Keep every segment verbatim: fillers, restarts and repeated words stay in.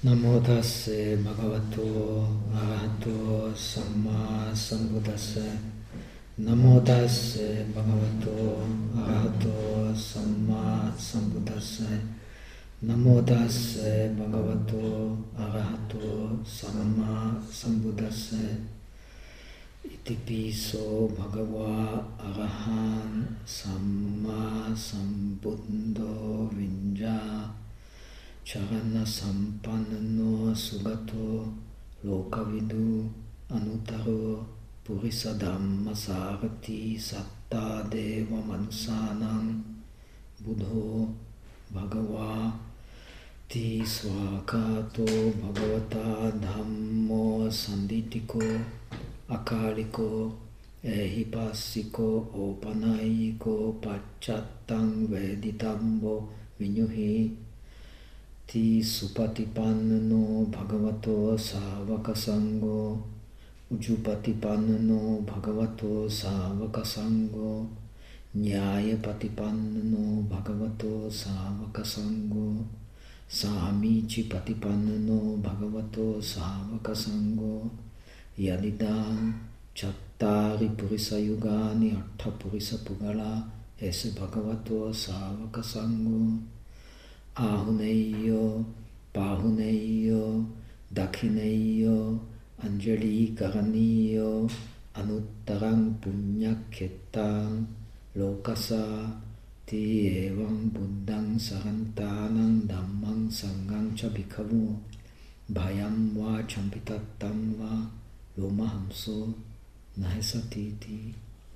Namo tassa bhagavato arahato samma sambuddhassa. Namo tassa bhagavato arahato samma sambuddhassa. Namo tassa bhagavato arahato samma sambuddhassa. Iti piso bhagava arahan samma sambuddho vinja. Charana sampanno sugato lokavidu anutaro purisa dhamma sarati satta deva manusanam buddho bhagava ti swakato bhagavata dhammo sanditiko akaliko ehipassiko opanayiko pacchattam veditambo vinyuhi ti supatipanno bhagavato savaka sangho ujupatipanno bhagavato savaka sangho nyayapatipanno bhagavato savaka sangho samici patipanno bhagavato savaka sangho yadidam chattari purisa yugani atta purisa pugala esse bhagavato savaka sangho Ahuneyo, Pahuneyo, Dakhineyo, Anjali Karaniyo, Anuttarang Punyaketang, Lokasa, Ti evam Buddhang Sarantanang Dhammang Sanghang Chabhikavu, Bhayam va Champitatam va Lomahamso Nahesatiti.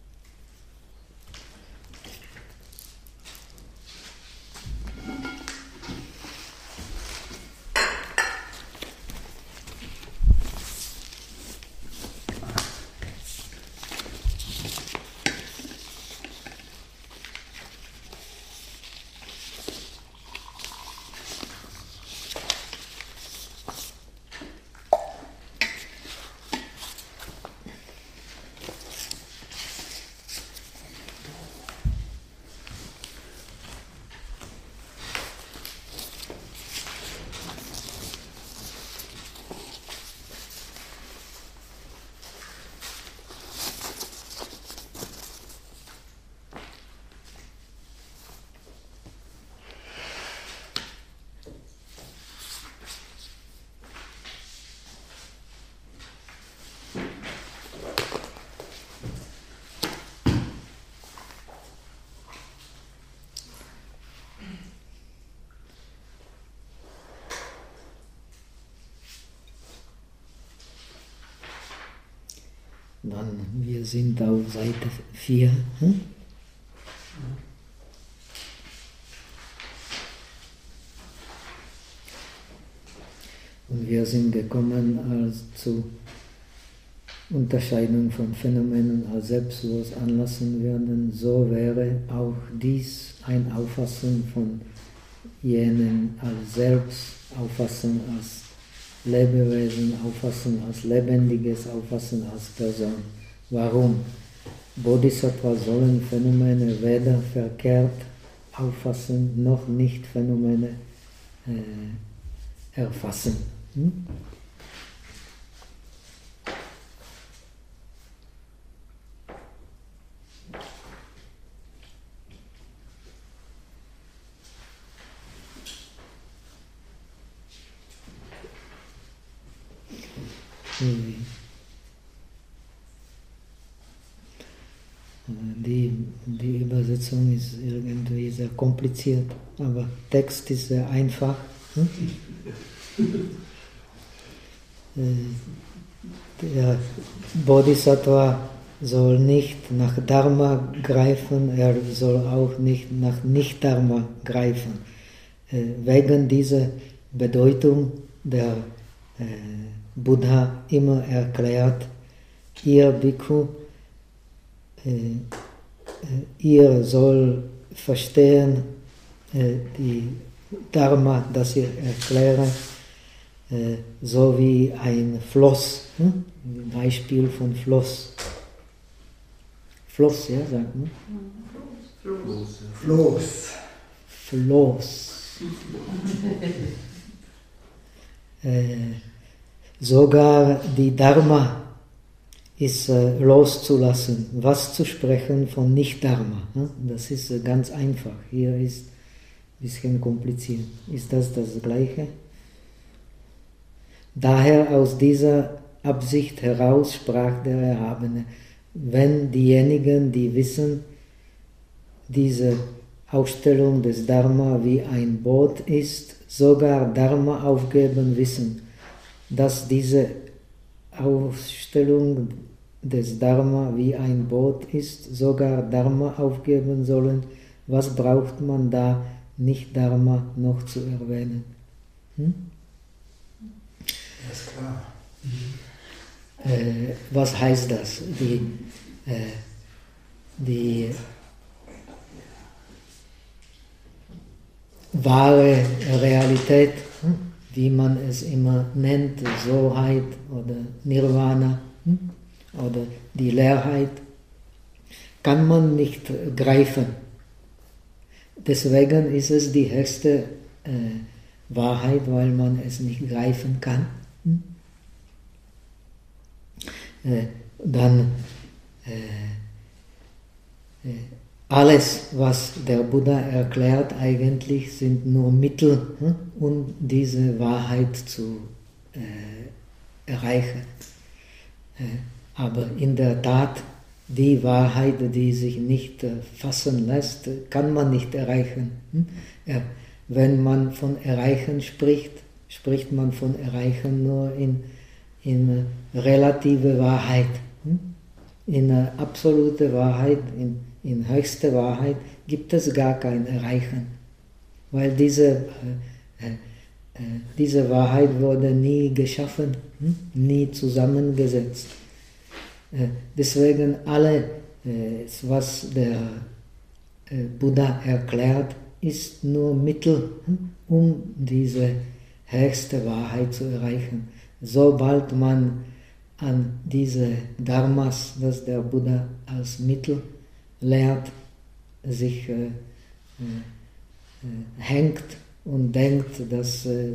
Dann, wir sind auf Seite vier. Hm? Und wir sind gekommen als zu Unterscheidung von Phänomenen als selbstlos anlassen werden. So wäre auch dies ein Auffassen von jenen als Selbst, Auffassen als Lebewesen, Auffassen als Lebendiges, Auffassen als Person. Warum? Bodhisattva sollen Phänomene weder verkehrt auffassen, noch nicht Phänomene äh, erfassen. Hm? Die, die Übersetzung ist irgendwie sehr kompliziert, aber Text ist sehr einfach. Hm? Der Bodhisattva soll nicht nach Dharma greifen, er soll auch nicht nach Nicht-Dharma greifen. Wegen dieser Bedeutung der Buddha immer erklärt, ihr Bhikkhu, äh, ihr soll verstehen, äh, die Dharma, das ich erkläre, äh, so wie ein Floss, hm? Beispiel von Floss. Floss, ja, sagt man? Floß. Floss. Floss. äh, sogar die Dharma ist äh, loszulassen, was zu sprechen von Nicht-Dharma. Ne? Das ist äh, ganz einfach. Hier ist ein bisschen kompliziert. Ist das das Gleiche? Daher aus dieser Absicht heraus sprach der Erhabene, wenn diejenigen, die wissen, diese Aufstellung des Dharma wie ein Boot ist, sogar Dharma aufgeben wissen, dass diese Aufstellung des Dharma wie ein Boot ist, sogar Dharma aufgeben sollen, was braucht man da nicht Dharma noch zu erwähnen? Hm? Das ist klar. Mhm. Äh, was heißt das? Die, äh, die wahre Realität, hm? wie man es immer nennt, Soheit oder Nirvana, hm? oder die Leerheit, kann man nicht greifen. Deswegen ist es die höchste äh, Wahrheit, weil man es nicht greifen kann. Hm? Äh, dann äh, äh, alles, was der Buddha erklärt, eigentlich sind nur Mittel, hm? um diese Wahrheit zu äh, erreichen. Äh, aber in der Tat, die Wahrheit, die sich nicht äh, fassen lässt, kann man nicht erreichen. Hm? Ja, wenn man von Erreichen spricht, spricht man von Erreichen nur in, in relative Wahrheit. Hm? In äh, absolute Wahrheit, in, in höchste Wahrheit gibt es gar kein Erreichen. Weil diese, äh, äh, diese Wahrheit wurde nie geschaffen, hm? nie zusammengesetzt. Äh, deswegen alles, äh, was der äh, Buddha erklärt, ist nur Mittel, hm? um diese höchste Wahrheit zu erreichen. Sobald man an diese Dharmas, das der Buddha als Mittel lehrt, sich äh, äh, hängt und denkt, dass äh, äh,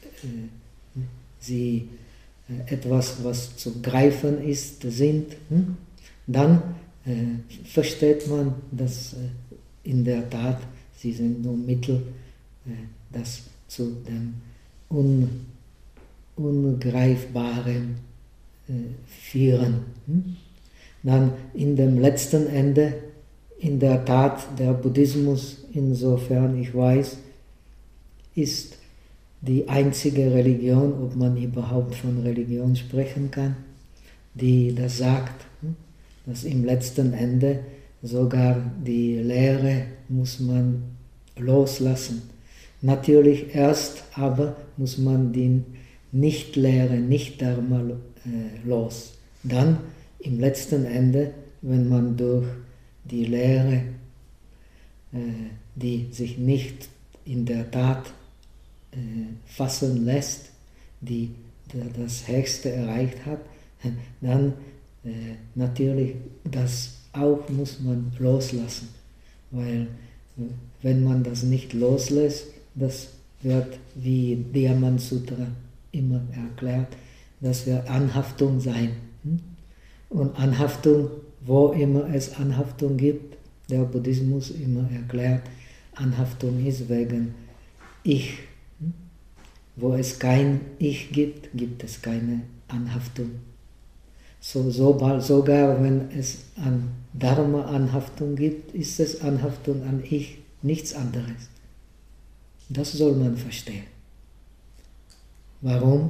sie äh, etwas, was zu greifen ist, sind, hm? dann äh, versteht man, dass äh, in der Tat sie sind nur Mittel, äh, das zu dem Un Ungreifbaren äh, führen. Hm? Dann in dem letzten Ende, in der Tat, der Buddhismus, insofern ich weiß, ist die einzige Religion, ob man überhaupt von Religion sprechen kann, die das sagt, dass im letzten Ende sogar die Lehre muss man loslassen. Natürlich erst aber muss man die Nicht-Lehre, Nicht-Dharma äh, los. Dann im letzten Ende, wenn man durch die Lehre, äh, die sich nicht in der Tat äh, fassen lässt, die das Höchste erreicht hat, dann äh, natürlich das auch muss man loslassen. Weil wenn man das nicht loslässt, das wird, wie Diamant Sutra immer erklärt, das wird Anhaftung sein. Und Anhaftung, wo immer es Anhaftung gibt, der Buddhismus immer erklärt, Anhaftung ist wegen Ich. Wo es kein Ich gibt, gibt es keine Anhaftung. So, sobald, sogar wenn es an Dharma Anhaftung gibt, ist es Anhaftung an Ich, nichts anderes. Das soll man verstehen. Warum?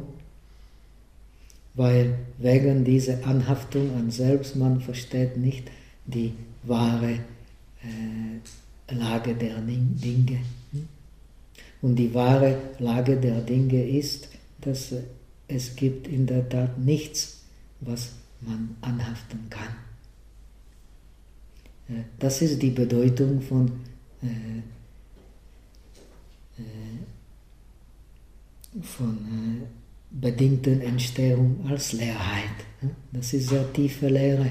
Weil wegen dieser Anhaftung an Selbst man versteht nicht die wahre äh, Lage der Dinge. Und die wahre Lage der Dinge ist, dass es gibt in der Tat nichts, was man anhaften kann. Das ist die Bedeutung von äh, äh, von äh, bedingten Entstehung als Leerheit. Das ist sehr tiefe Lehre.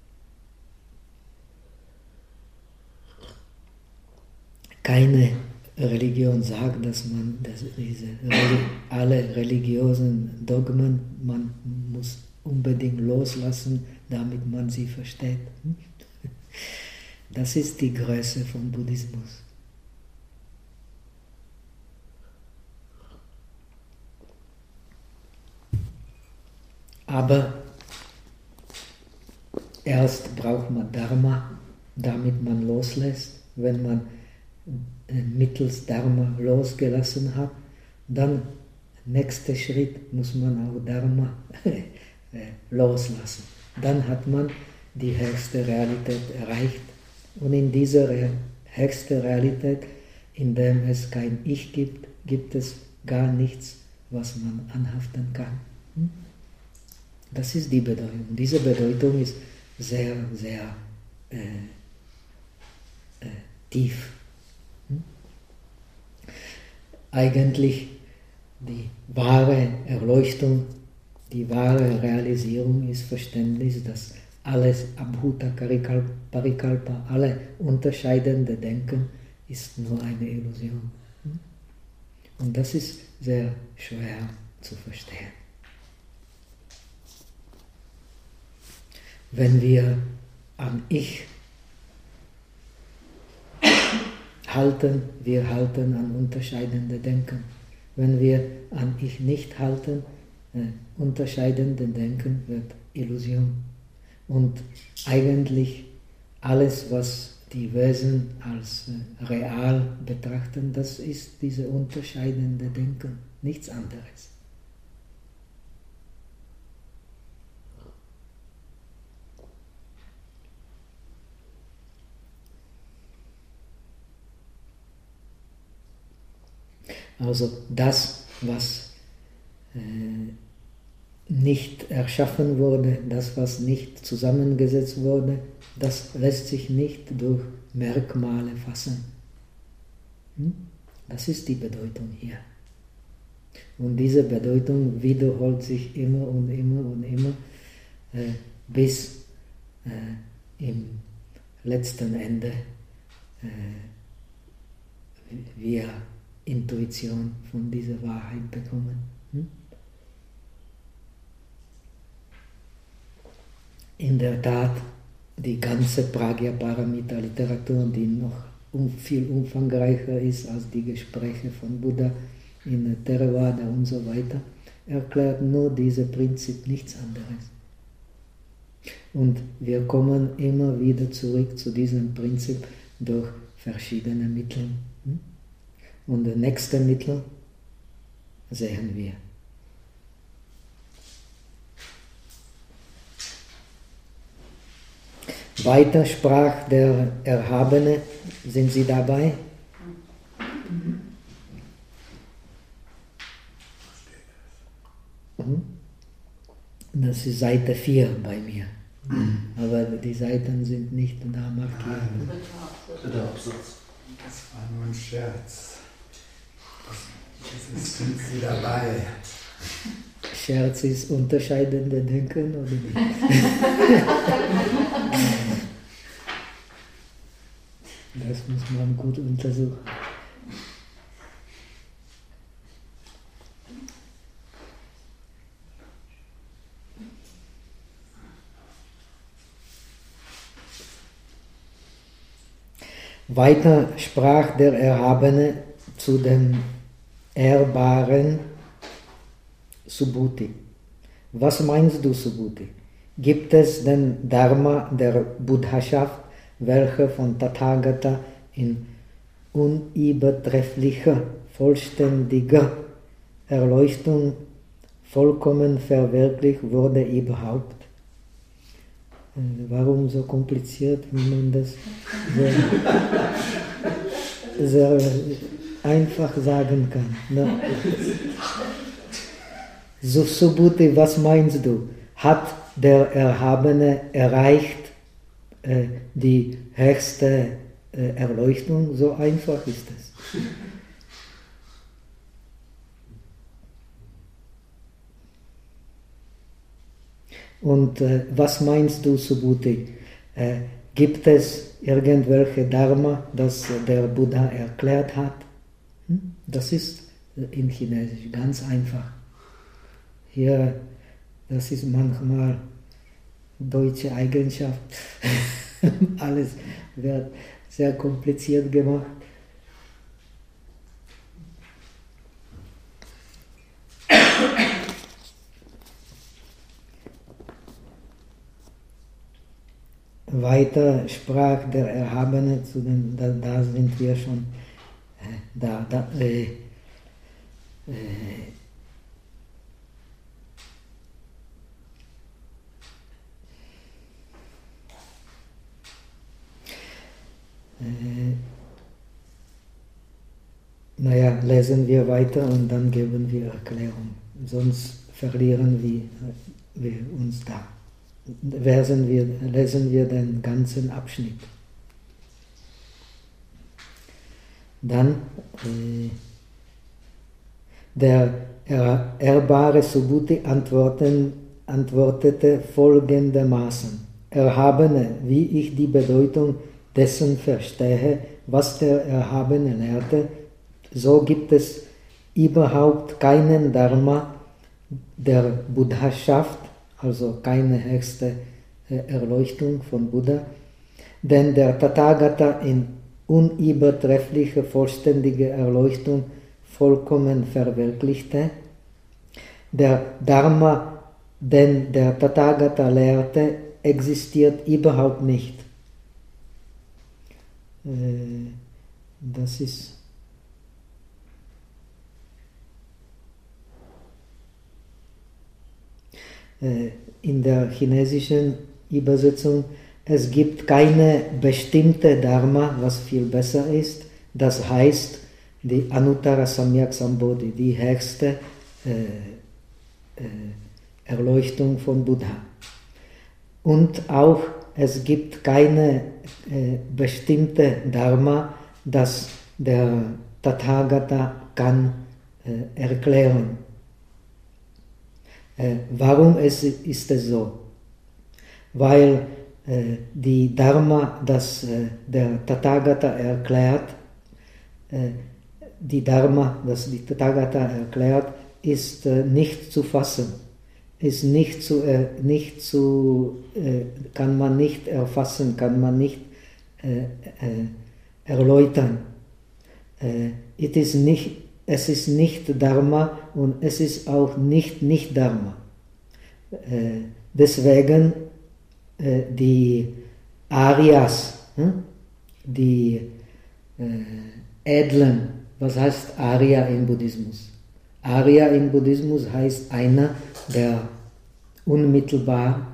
Keine Religion sagt, dass man dass diese alle religiösen Dogmen, man muss unbedingt loslassen, damit man sie versteht. Das ist die Größe von Buddhismus. Aber erst braucht man Dharma, damit man loslässt. Wenn man mittels Dharma losgelassen hat, dann nächster Schritt muss man auch Dharma loslassen. Dann hat man die höchste Realität erreicht. Und in dieser höchsten Realität, in der es kein Ich gibt, gibt es gar nichts, was man anhaften kann. Das ist die Bedeutung. Diese Bedeutung ist sehr, sehr äh, äh, tief. Eigentlich die wahre Erleuchtung, die wahre Realisierung ist Verständnis, dass alles Abhuta Parikalpa, alle unterscheidende Denken ist nur eine Illusion. Und das ist sehr schwer zu verstehen. Wenn wir an Ich halten, wir halten an unterscheidende Denken. Wenn wir an Ich nicht halten, äh, unterscheidende Denken wird Illusion. Und eigentlich alles, was die Wesen als äh, real betrachten, das ist diese unterscheidende Denken, nichts anderes. Also das, was äh, nicht erschaffen wurde, das, was nicht zusammengesetzt wurde, das lässt sich nicht durch Merkmale fassen. Hm? Das ist die Bedeutung hier. Und diese Bedeutung wiederholt sich immer und immer und immer, äh, bis äh, im letzten Ende äh, wir Intuition von dieser Wahrheit bekommen. Hm? In der Tat, die ganze Pragya-Paramita-Literatur, die noch um, viel umfangreicher ist als die Gespräche von Buddha in Theravada und so weiter, erklärt nur dieses Prinzip, nichts anderes. Und wir kommen immer wieder zurück zu diesem Prinzip durch verschiedene Mittel. Hm? Und das nächste Mittel sehen wir. Weiter sprach der Erhabene, sind Sie dabei? Das ist Seite vier bei mir. Aber die Seiten sind nicht da markiert. Dritter Absatz. Das war nur ein Scherz. Jetzt sind Sie dabei. Scherz ist unterscheidende Denken oder nicht? Das muss man gut untersuchen. Weiter sprach der Erhabene zu dem ehrbaren Subhuti. Was meinst du, Subhuti? Gibt es den Dharma der Buddhaschaft, welcher von Tathagata in unübertrefflicher, vollständiger Erleuchtung vollkommen verwirklicht wurde überhaupt? Warum so kompliziert, wenn man das sehr, sehr einfach sagen kann? Ne? So, Subhuti, was meinst du? Hat der Erhabene erreicht äh, die höchste äh, Erleuchtung? So einfach ist es. Und äh, was meinst du, Subhuti? Äh, gibt es irgendwelche Dharma, das der Buddha erklärt hat? Das ist in Chinesisch ganz einfach. Hier, das ist manchmal deutsche Eigenschaft. Alles wird sehr kompliziert gemacht. Weiter sprach der Erhabene zu dem, da, da sind wir schon, äh, da, da, äh, äh, äh, naja, lesen wir weiter und dann geben wir Erklärung, sonst verlieren wir, wir uns da. Lesen wir, lesen wir den ganzen Abschnitt. Dann äh, der er, ehrbare Subhuti antworten, antwortete folgendermaßen: Erhabene, wie ich die Bedeutung dessen verstehe, was der Erhabene lehrte, so gibt es überhaupt keinen Dharma der Buddhaschaft, also keine höchste Erleuchtung von Buddha, denn der Tathagata in unübertreffliche, vollständige Erleuchtung vollkommen verwirklichte. Der Dharma, den der Tathagata lehrte, existiert überhaupt nicht. Das ist in der chinesischen Übersetzung, es gibt keine bestimmte Dharma, was viel besser ist. Das heißt, die Anuttara Samyak Sambodhi, die höchste äh, äh, Erleuchtung von Buddha. Und auch es gibt keine äh, bestimmte Dharma, das der Tathagata kann äh, erklären. Äh, warum ist, ist es so? Weil äh, die Dharma, das äh, der Tathagata erklärt, äh, die Dharma, das die Tathagata erklärt, ist äh, nicht zu fassen, ist nicht zu, äh, nicht zu äh, kann man nicht erfassen, kann man nicht äh, äh, erläutern. Äh, it is nicht Es ist nicht Dharma und es ist auch nicht Nicht-Dharma. Äh, deswegen äh, die Aryas, hm? die äh, Edlen, was heißt Arya im Buddhismus? Arya im Buddhismus heißt einer, der unmittelbar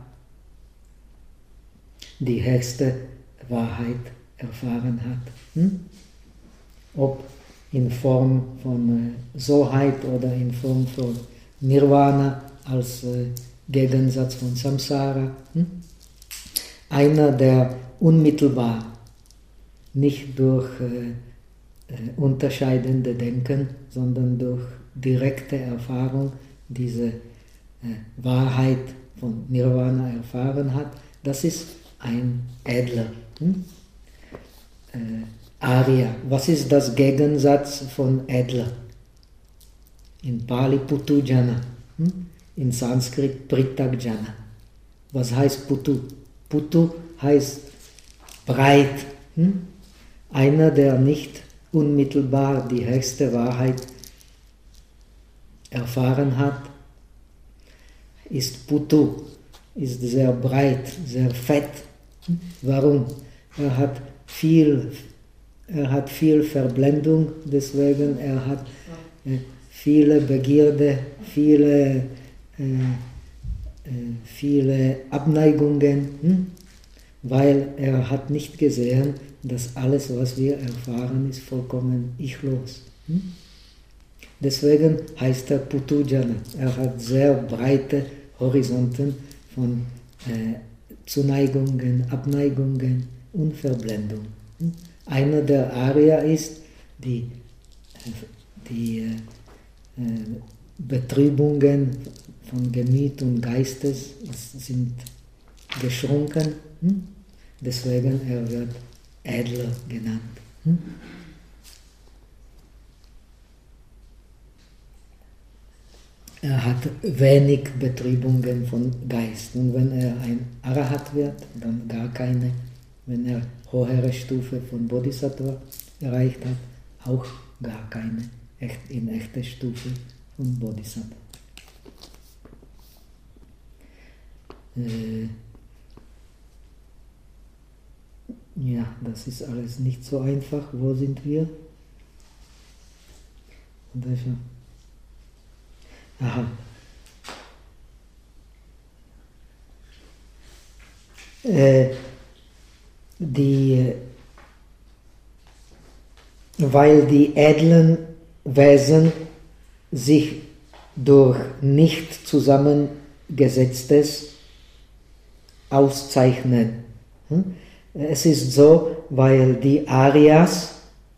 die höchste Wahrheit erfahren hat. Hm? Ob in Form von äh, Soheit oder in Form von Nirvana als äh, Gegensatz von Samsara. Hm? Einer, der unmittelbar, nicht durch äh, äh, unterscheidende Denken, sondern durch direkte Erfahrung diese äh, Wahrheit von Nirvana erfahren hat, das ist ein Edler. Hm? Äh, Arya, was ist das Gegensatz von Edler? In Pali Putu-Jana, hm? In Sanskrit Pritag-Jana. Was heißt Putu? Putu heißt breit. Hm? Einer, der nicht unmittelbar die höchste Wahrheit erfahren hat, ist Putu, ist sehr breit, sehr fett. Hm? Warum? Er hat viel Er hat viel Verblendung, deswegen er hat äh, viele Begierde, viele, äh, äh, viele Abneigungen, hm? Weil er hat nicht gesehen, dass alles, was wir erfahren, ist vollkommen ichlos. Hm? Deswegen heißt er Putu-Jana. Er hat sehr breite Horizonten von äh, Zuneigungen, Abneigungen und Verblendung. Hm? Einer der Arya ist, die, die äh, Betrübungen von Gemüt und Geistes sind geschrunken, hm? Deswegen er wird Edler genannt. Hm? er hat wenig Betriebungen von Geist. Und wenn er ein Arahat wird, dann gar keine. Wenn er höhere Stufe von Bodhisattva erreicht hat, auch gar keine in echte Stufe von Bodhisattva. Äh, ja, das ist alles nicht so einfach. Wo sind wir? Aha. Äh, die, weil die edlen Wesen sich durch nicht zusammengesetztes auszeichnen. Es ist so, weil die Aryas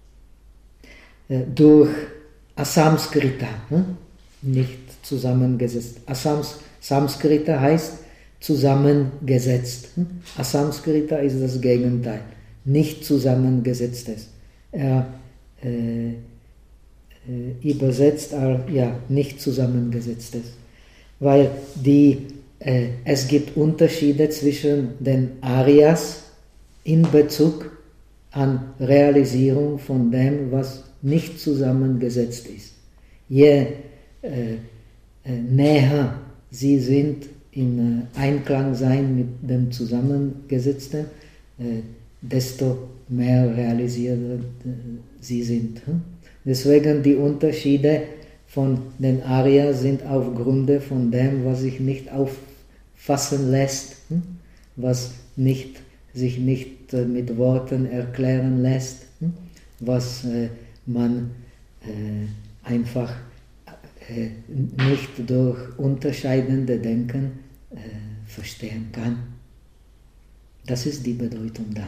durch Asamskrita nicht zusammengesetzt. Asams, Samskrita heißt zusammengesetzt. Asamskrita ist das Gegenteil, nicht zusammengesetztes. Er äh, äh, übersetzt als ja, nicht zusammengesetztes. Weil die, äh, es gibt Unterschiede zwischen den Aryas in Bezug an Realisierung von dem, was nicht zusammengesetzt ist. Je äh, äh, näher sie sind in äh, Einklang sein mit dem Zusammengesetzten, äh, desto mehr realisiert äh, sie sind. Hm? Deswegen die Unterschiede von den Aryas sind aufgrund von dem, was sich nicht auffassen lässt, hm? was nicht, sich nicht äh, mit Worten erklären lässt, hm? was äh, man äh, einfach äh, nicht durch unterscheidende Denken äh, verstehen kann. Das ist die Bedeutung da.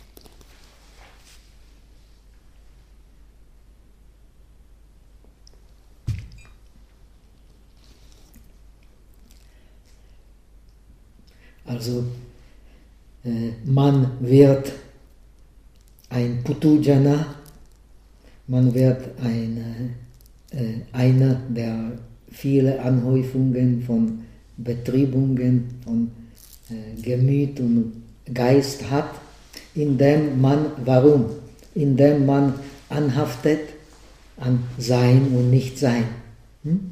Also äh, man wird ein Putujana, man wird ein, äh, einer, der viele Anhäufungen von Betriebungen, von äh, Gemüt und Geist hat, indem man, warum? Indem man anhaftet an Sein und Nichtsein. Hm?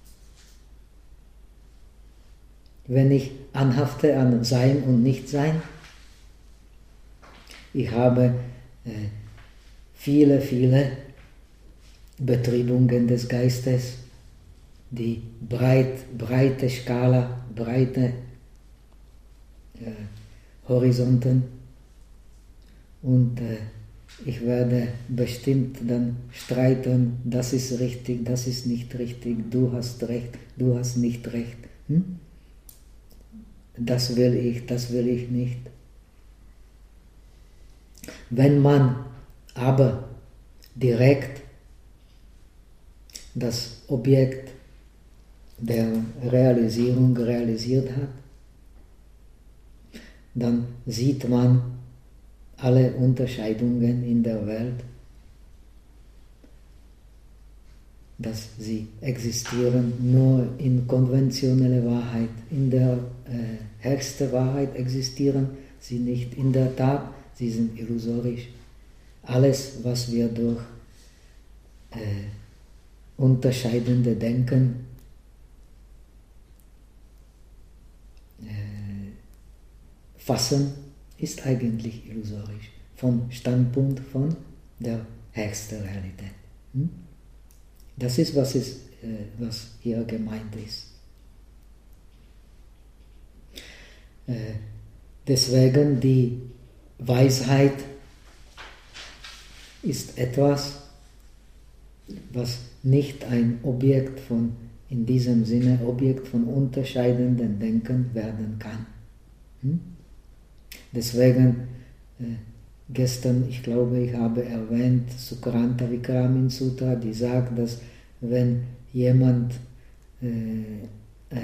Wenn ich anhafte an Sein und Nichtsein, ich habe äh, viele, viele Betriebungen des Geistes, die breit, breite Skala, breite äh, Horizonten, und äh, ich werde bestimmt dann streiten, das ist richtig, das ist nicht richtig, du hast recht, du hast nicht recht. Hm? Das will ich, das will ich nicht. Wenn man aber direkt das Objekt der Realisierung realisiert hat, dann sieht man alle Unterscheidungen in der Welt, dass sie existieren nur in konventioneller Wahrheit. In der äh, höchsten Wahrheit existieren sie nicht in der Tat, sie sind illusorisch. Alles, was wir durch äh, unterscheidende Denken äh, fassen, ist eigentlich illusorisch, vom Standpunkt von der höchsten Realität. Hm? Das ist, was, ist, äh, was hier gemeint ist. Äh, deswegen die Weisheit ist etwas, was nicht ein Objekt von, in diesem Sinne, Objekt von unterscheidenden Denken werden kann. Hm? Deswegen, äh, gestern, ich glaube, ich habe erwähnt, Sukranta Vikramin Sutra, die sagt, dass wenn jemand äh, äh,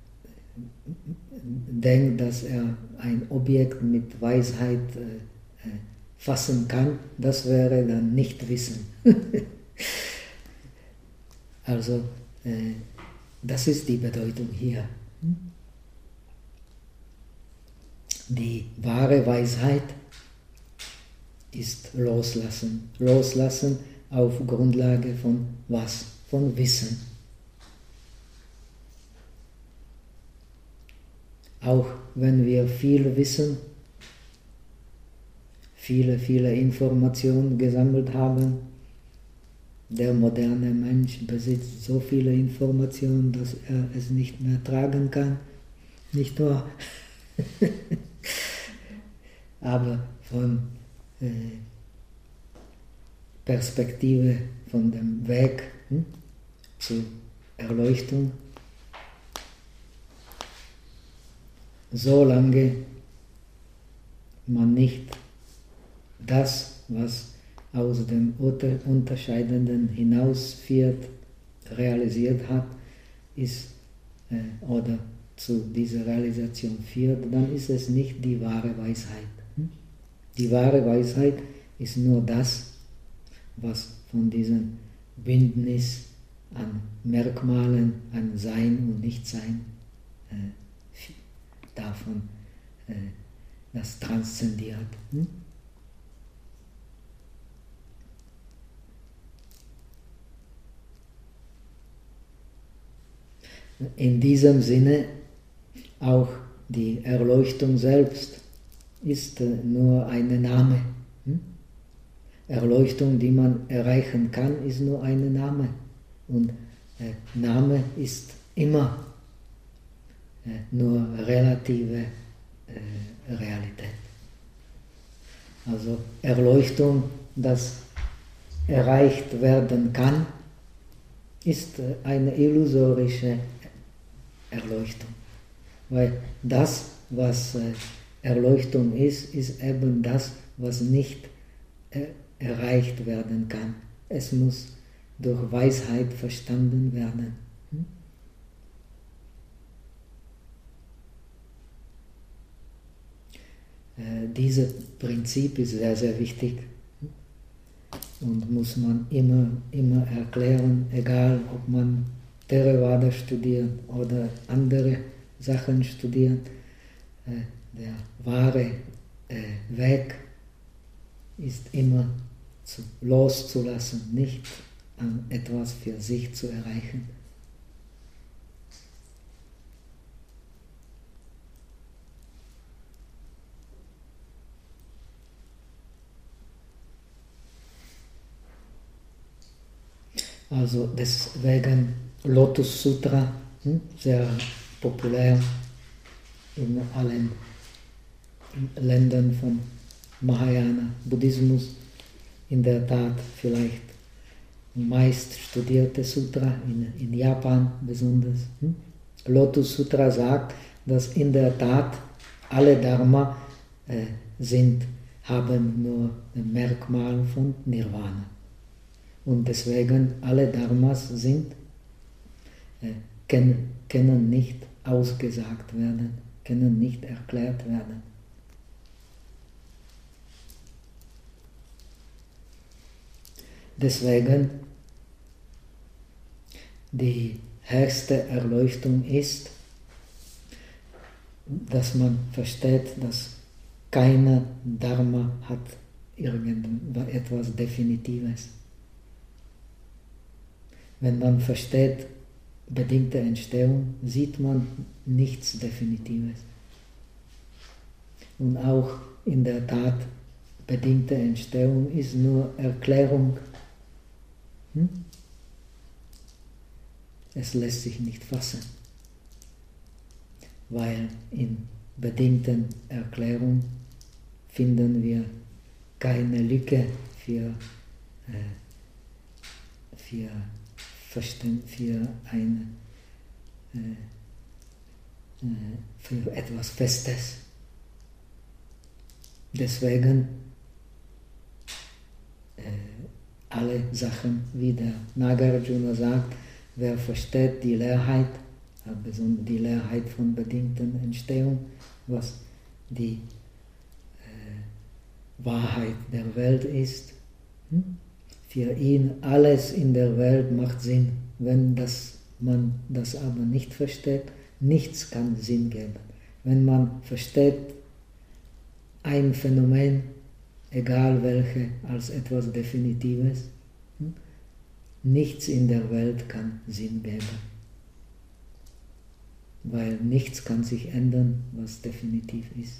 denkt, dass er ein Objekt mit Weisheit äh, äh, fassen kann, das wäre dann nicht Wissen. Also, äh, Das ist die Bedeutung hier. Die wahre Weisheit ist Loslassen. Loslassen auf Grundlage von was? Von Wissen. Auch wenn wir viel wissen, viele, viele Informationen gesammelt haben, der moderne Mensch besitzt so viele Informationen, dass er es nicht mehr tragen kann. Nicht wahr? Aber von äh, Perspektive, von dem Weg hm, zur Erleuchtung, solange man nicht das, was aus dem Unterscheidenden hinausführt, realisiert hat, ist, äh, oder zu dieser Realisation führt, dann ist es nicht die wahre Weisheit. Die wahre Weisheit ist nur das, was von diesem Bündnis an Merkmalen, an Sein und Nichtsein, äh, davon äh, das transzendiert. Hm? In diesem Sinne auch die Erleuchtung selbst ist äh, nur ein Name. Hm? Erleuchtung, die man erreichen kann, ist nur ein Name. Und äh, Name ist immer äh, nur relative äh, Realität. Also Erleuchtung, das erreicht werden kann, ist äh, eine illusorische Erleuchtung. Weil das, was äh, Erleuchtung ist, ist eben das, was nicht äh, erreicht werden kann. Es muss durch Weisheit verstanden werden. Hm? Äh, dieses Prinzip ist sehr, sehr wichtig und muss man immer, immer erklären, egal ob man Theravada studiert oder andere Sachen studiert. Äh, der wahre äh, Weg ist immer zu, loszulassen, nicht an etwas für sich zu erreichen. Also deswegen Lotus Sutra, hm, sehr populär in allen Ländern von Mahayana Buddhismus, in der Tat vielleicht meist studierte Sutra, in, in Japan besonders. Hm? Lotus Sutra sagt, dass in der Tat alle Dharma äh, sind, haben nur ein Merkmal von Nirvana. Und deswegen alle Dharmas sind, äh, können, können nicht ausgesagt werden, können nicht erklärt werden. Deswegen die höchste Erleuchtung ist, dass man versteht, dass keiner Dharma hat irgendetwas Definitives. Wenn man versteht bedingte Entstehung, sieht man nichts Definitives. Und auch in der Tat, bedingte Entstehung ist nur Erklärung. Hm? Es lässt sich nicht fassen, weil in bedingten Erklärung finden wir keine Lücke für, äh, für, für, ein, äh, für etwas Festes. Deswegen äh, alle Sachen, wie der Nagarjuna sagt, wer versteht die Leerheit, besonders die Leerheit von bedingten Entstehung, was die äh, Wahrheit der Welt ist, hm? Für ihn alles in der Welt macht Sinn, wenn das man das aber nicht versteht, nichts kann Sinn geben. Wenn man versteht ein Phänomen, egal welche, als etwas Definitives, nichts in der Welt kann Sinn geben. Weil nichts kann sich ändern, was definitiv ist.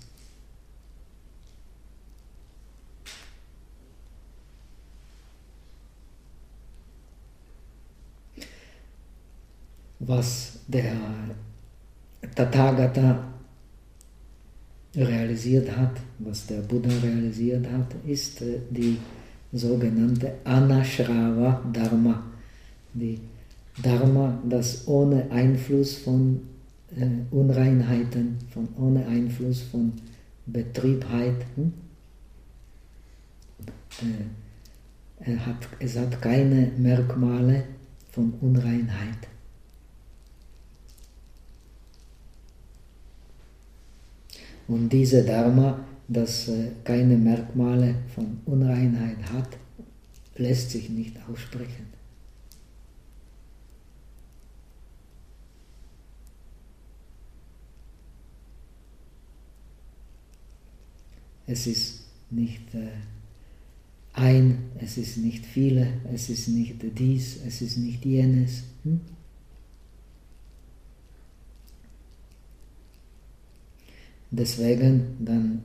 Was der Tathagata realisiert hat, was der Buddha realisiert hat, ist die sogenannte Anashrava Dharma. Die Dharma, das ohne Einfluss von äh, Unreinheiten, von, ohne Einfluss von Betriebheit, hm? äh, er hat, es hat keine Merkmale von Unreinheit. Und diese Dharma, das äh, keine Merkmale von Unreinheit hat, lässt sich nicht aussprechen. Es ist nicht äh, ein, es ist nicht viele, es ist nicht dies, es ist nicht jenes. Hm? Deswegen dann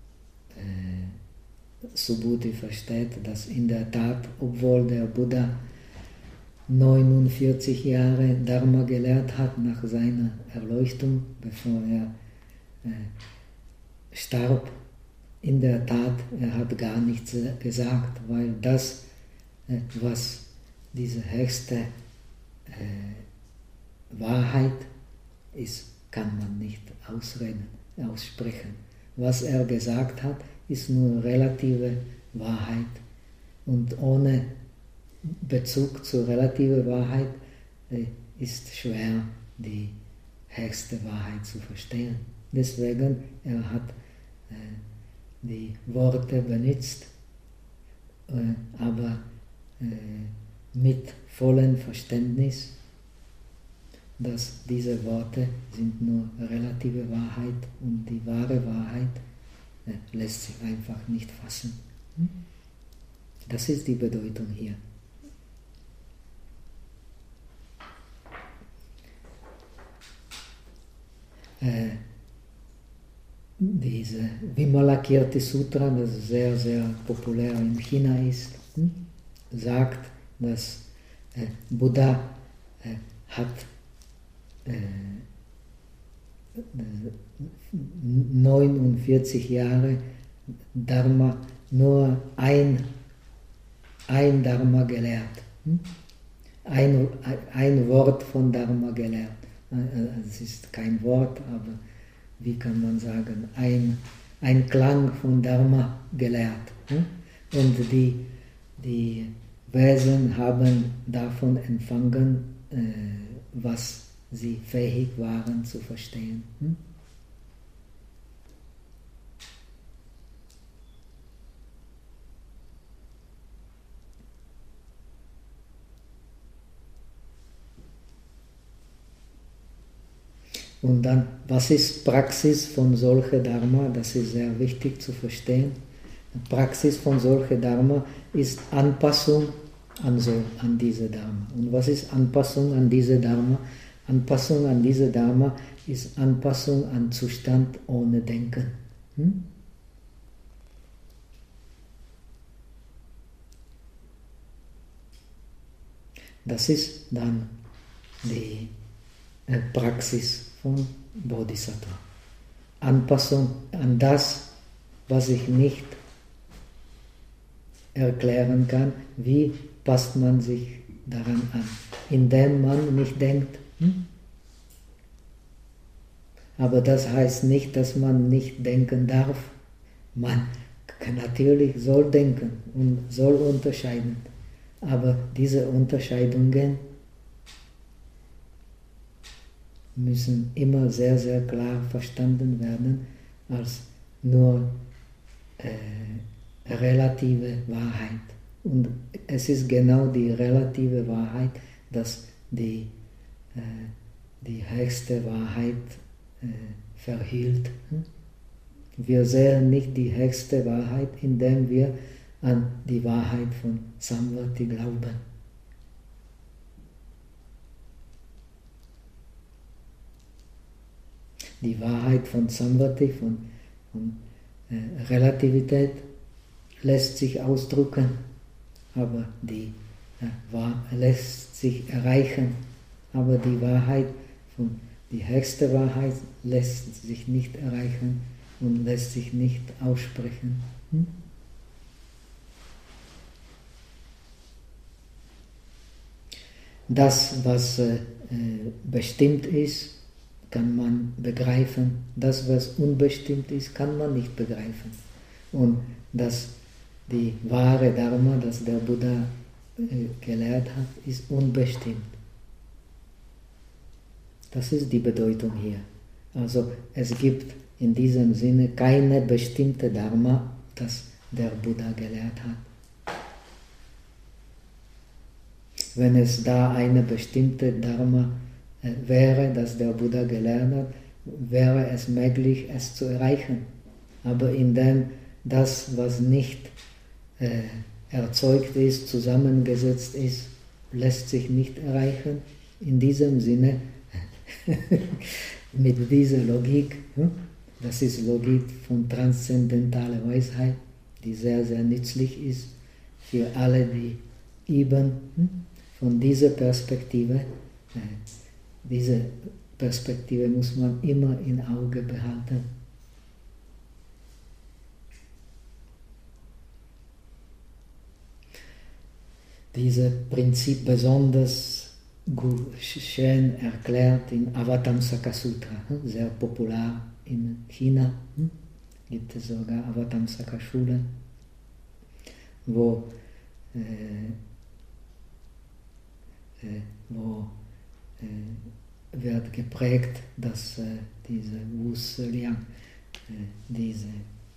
äh, Subhuti versteht, dass in der Tat, obwohl der Buddha neunundvierzig Jahre Dharma gelehrt hat nach seiner Erleuchtung, bevor er äh, starb, in der Tat, er hat gar nichts gesagt, weil das, äh, was diese höchste äh, Wahrheit ist, kann man nicht ausreden, aussprechen. Was er gesagt hat, ist nur relative Wahrheit. Und ohne Bezug zur relativen Wahrheit äh, ist schwer, die höchste Wahrheit zu verstehen. Deswegen, er hat äh, die Worte benutzt, äh, aber äh, mit vollem Verständnis, dass diese Worte sind nur relative Wahrheit und die wahre Wahrheit äh, lässt sich einfach nicht fassen. Hm? Das ist die Bedeutung hier. Äh, diese Vimalakirti Sutra, das sehr, sehr populär in China ist, hm? sagt, dass äh, Buddha äh, hat äh, neunundvierzig Jahre Dharma, nur ein, ein Dharma gelehrt. Hm? Ein, ein Wort von Dharma gelehrt. Es ist kein Wort, aber wie kann man sagen, ein, ein Klang von Dharma gelehrt. Hm? Und die, die Wesen haben davon empfangen, äh, was sie fähig waren zu verstehen. Hm? Und dann, was ist Praxis von solcher Dharma? Das ist sehr wichtig zu verstehen. Die Praxis von solcher Dharma ist Anpassung an, so, an diese Dharma. Und was ist Anpassung an diese Dharma? Anpassung an diese Dharma ist Anpassung an Zustand ohne Denken. Hm? Das ist dann die äh, Praxis von Bodhisattva. Anpassung an das, was ich nicht erklären kann. Wie passt man sich daran an? Indem man nicht denkt. Hm? Aber das heißt nicht, dass man nicht denken darf. Man natürlich soll denken und soll unterscheiden. Aber diese Unterscheidungen müssen immer sehr, sehr klar verstanden werden als nur äh, relative Wahrheit. Und es ist genau die relative Wahrheit, dass die äh, die höchste Wahrheit äh, verhielt. Wir sehen nicht die höchste Wahrheit, indem wir an die Wahrheit von Samvati glauben. Die Wahrheit von Samvati, von, von äh, Relativität, lässt sich ausdrücken, aber die äh, wahr, lässt sich erreichen, aber die Wahrheit, von, die höchste Wahrheit lässt sich nicht erreichen und lässt sich nicht aussprechen. Hm? Das, was äh, bestimmt ist, kann man begreifen. Das, was unbestimmt ist, kann man nicht begreifen. Und das, die wahre Dharma, das der Buddha äh, gelehrt hat, ist unbestimmt. Das ist die Bedeutung hier. Also es gibt in diesem Sinne keine bestimmte Dharma, das der Buddha gelehrt hat. Wenn es da eine bestimmte Dharma äh, wäre, das der Buddha gelehrt hat, wäre es möglich, es zu erreichen. Aber indem das, was nicht äh, erzeugt ist, zusammengesetzt ist, lässt sich nicht erreichen. In diesem Sinne, mit dieser Logik, das ist Logik von transzendentaler Weisheit, die sehr, sehr nützlich ist für alle, die üben. Von dieser Perspektive, diese Perspektive muss man immer im Auge behalten. Dieses Prinzip besonders gut, schön erklärt in Avatamsaka Sutra, sehr populär in China, gibt es sogar Avatamsaka Schule, wo, äh, äh, wo äh, wird geprägt, dass äh, diese Wu-Liang, äh, diese,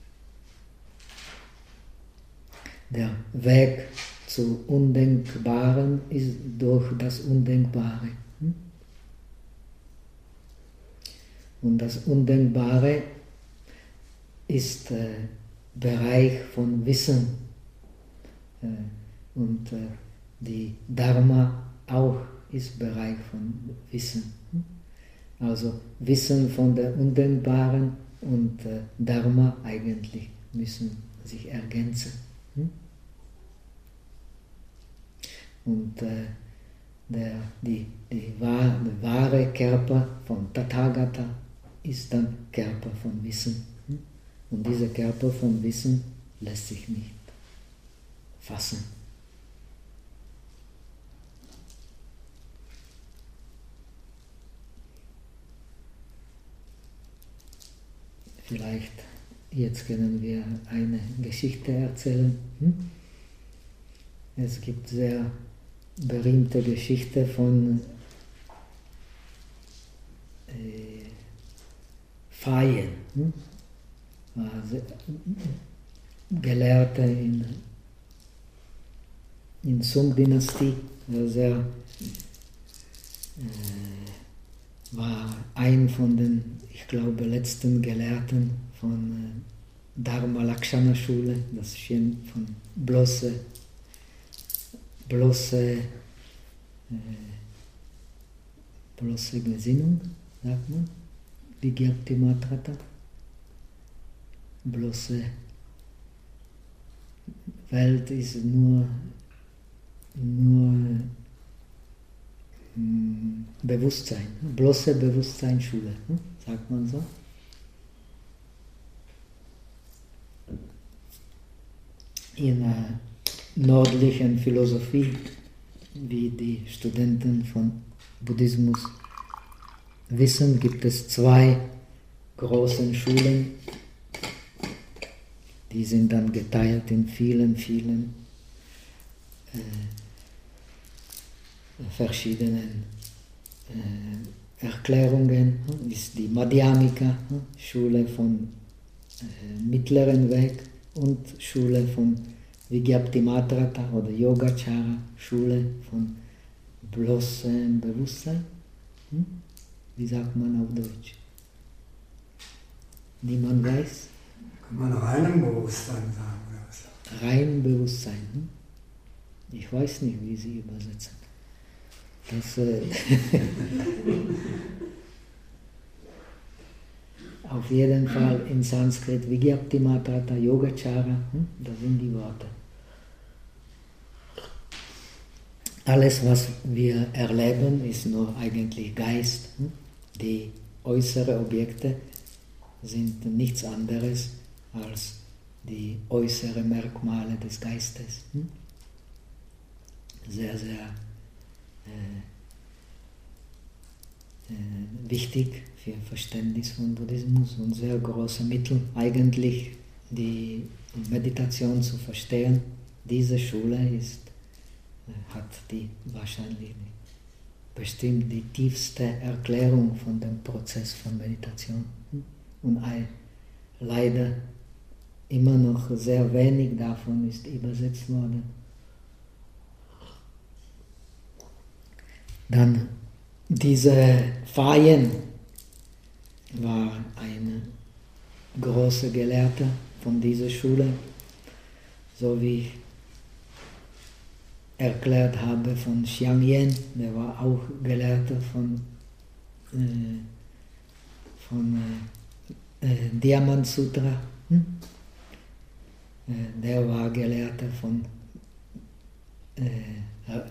der Weg zu Undenkbaren ist durch das Undenkbare. Und das Undenkbare ist äh, Bereich von Wissen. Äh, und äh, die Dharma auch ist Bereich von Wissen. Also Wissen von der Undenkbaren und äh, Dharma eigentlich müssen sich ergänzen. Und äh, der, die, die wahr, der wahre Körper von Tathagata ist dann Körper von Wissen. Und dieser Körper von Wissen lässt sich nicht fassen. Vielleicht jetzt können wir eine Geschichte erzählen. Es gibt sehr berühmte Geschichte von äh, Fayen, hm? also, Gelehrte in, in Sung-Dynastie, sehr, äh, war ein von den, ich glaube, letzten Gelehrten von äh, Dharma-Lakshana-Schule, das schien von bloße bloße, äh, bloße Gesinnung, sagt man, Vigyaptimatrata, bloße Welt ist nur, nur mh, Bewusstsein, bloße Bewusstseinsschule, hm? Sagt man so. In äh, nördlichen Philosophie, wie die Studenten von Buddhismus wissen, gibt es zwei große Schulen, die sind dann geteilt in vielen, vielen äh, verschiedenen äh, Erklärungen. Ist die Madhyamika, Schule von äh, mittleren Weg, und Schule von Vigyaptimatrata oder Yogacara, Schule von bloßem Bewusstsein. Hm? Wie sagt man auf Deutsch? Niemand weiß? Kann man reinem Bewusstsein sagen, oder was? Rein Bewusstsein. Hm? Ich weiß nicht, wie Sie übersetzen. Das, äh auf jeden Fall in Sanskrit Vigyaptimatrata Yogachara, hm? Das sind die Worte. Alles, was wir erleben, ist nur eigentlich Geist. Hm? Die äußeren Objekte sind nichts anderes als die äußeren Merkmale des Geistes. Hm? Sehr, sehr äh, äh, wichtig für Verständnis von Buddhismus und sehr große Mittel, eigentlich die Meditation zu verstehen. Diese Schule ist, äh, hat die wahrscheinlich bestimmt die tiefste Erklärung von dem Prozess von Meditation. Hm? Und ein, leider immer noch sehr wenig davon ist übersetzt worden. Dann diese Fayen war ein großer Gelehrter von dieser Schule, so wie ich erklärt habe von Xiang Yen, der war auch Gelehrter von, äh, von äh, äh, Diamant Sutra. Hm? Äh, der war Gelehrter von äh, äh,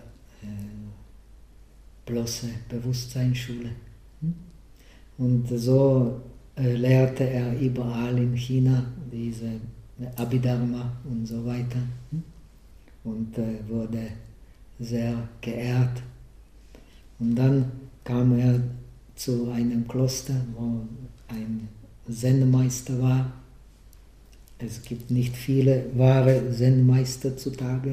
bloße Bewusstseinsschule. Und so äh, lehrte er überall in China diese Abhidharma und so weiter und äh, wurde sehr geehrt. Und dann kam er zu einem Kloster, wo ein Zen-Meister war. Es gibt nicht viele wahre Zen-Meister zutage,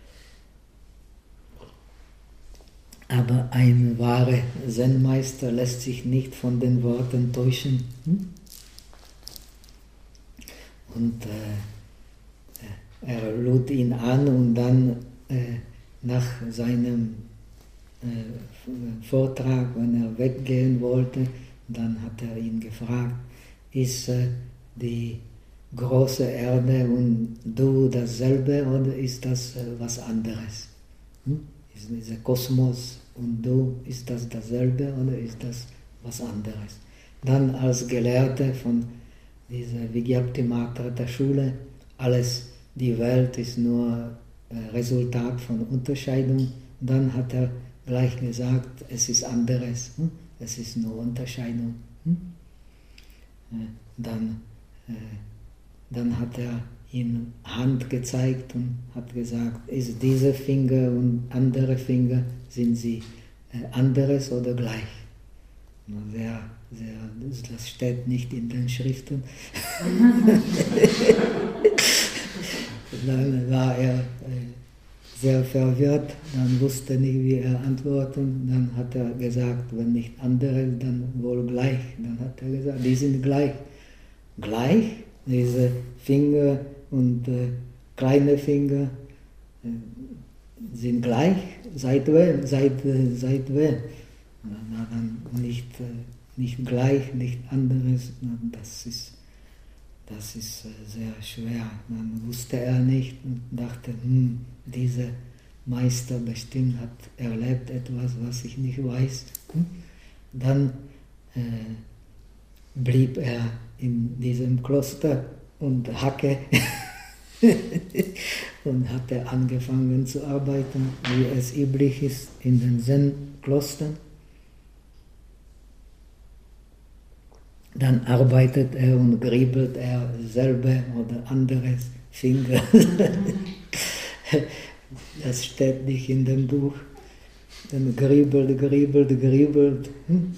aber ein wahrer Zen-Meister lässt sich nicht von den Worten täuschen. Und äh, er lud ihn an und dann äh, nach seinem äh, Vortrag, wenn er weggehen wollte, dann hat er ihn gefragt, ist äh, die große Erde und du dasselbe oder ist das äh, was anderes? Hm? Ist dieser Kosmos und du, ist das dasselbe oder ist das was anderes? Dann als Gelehrter von dieser Vigyaptimatrata Schule, alles, die Welt ist nur äh, Resultat von Unterscheidung. Dann hat er gleich gesagt, es ist anderes, hm? Es ist nur Unterscheidung. Hm? Äh, dann, äh, dann hat er ihm Hand gezeigt und hat gesagt, ist dieser Finger und andere Finger, sind sie äh, anderes oder gleich? Sehr, sehr, das steht nicht in den Schriften. Dann war er äh, sehr verwirrt, dann wusste nicht, wie er antworten. Dann hat er gesagt, wenn nicht andere, dann wohl gleich. Dann hat er gesagt, die sind gleich. Gleich? Diese Finger und äh, kleine Finger äh, sind gleich? Seit wann? Seit, äh, seit wann? Na, dann nicht, äh, nicht gleich, nicht anderes. Na, das ist, das ist äh, sehr schwer. Dann wusste er nicht und dachte, hm, dieser Meister bestimmt hat erlebt etwas, was ich nicht weiß. Hm? Dann äh, blieb er in diesem Kloster und Hacke und hatte angefangen zu arbeiten, wie es üblich ist in den Zen-Klostern. Dann arbeitet er und griebelt er selber oder anderes Finger. Das steht nicht in dem Buch. Dann griebelt, griebelt, griebelt. Hm?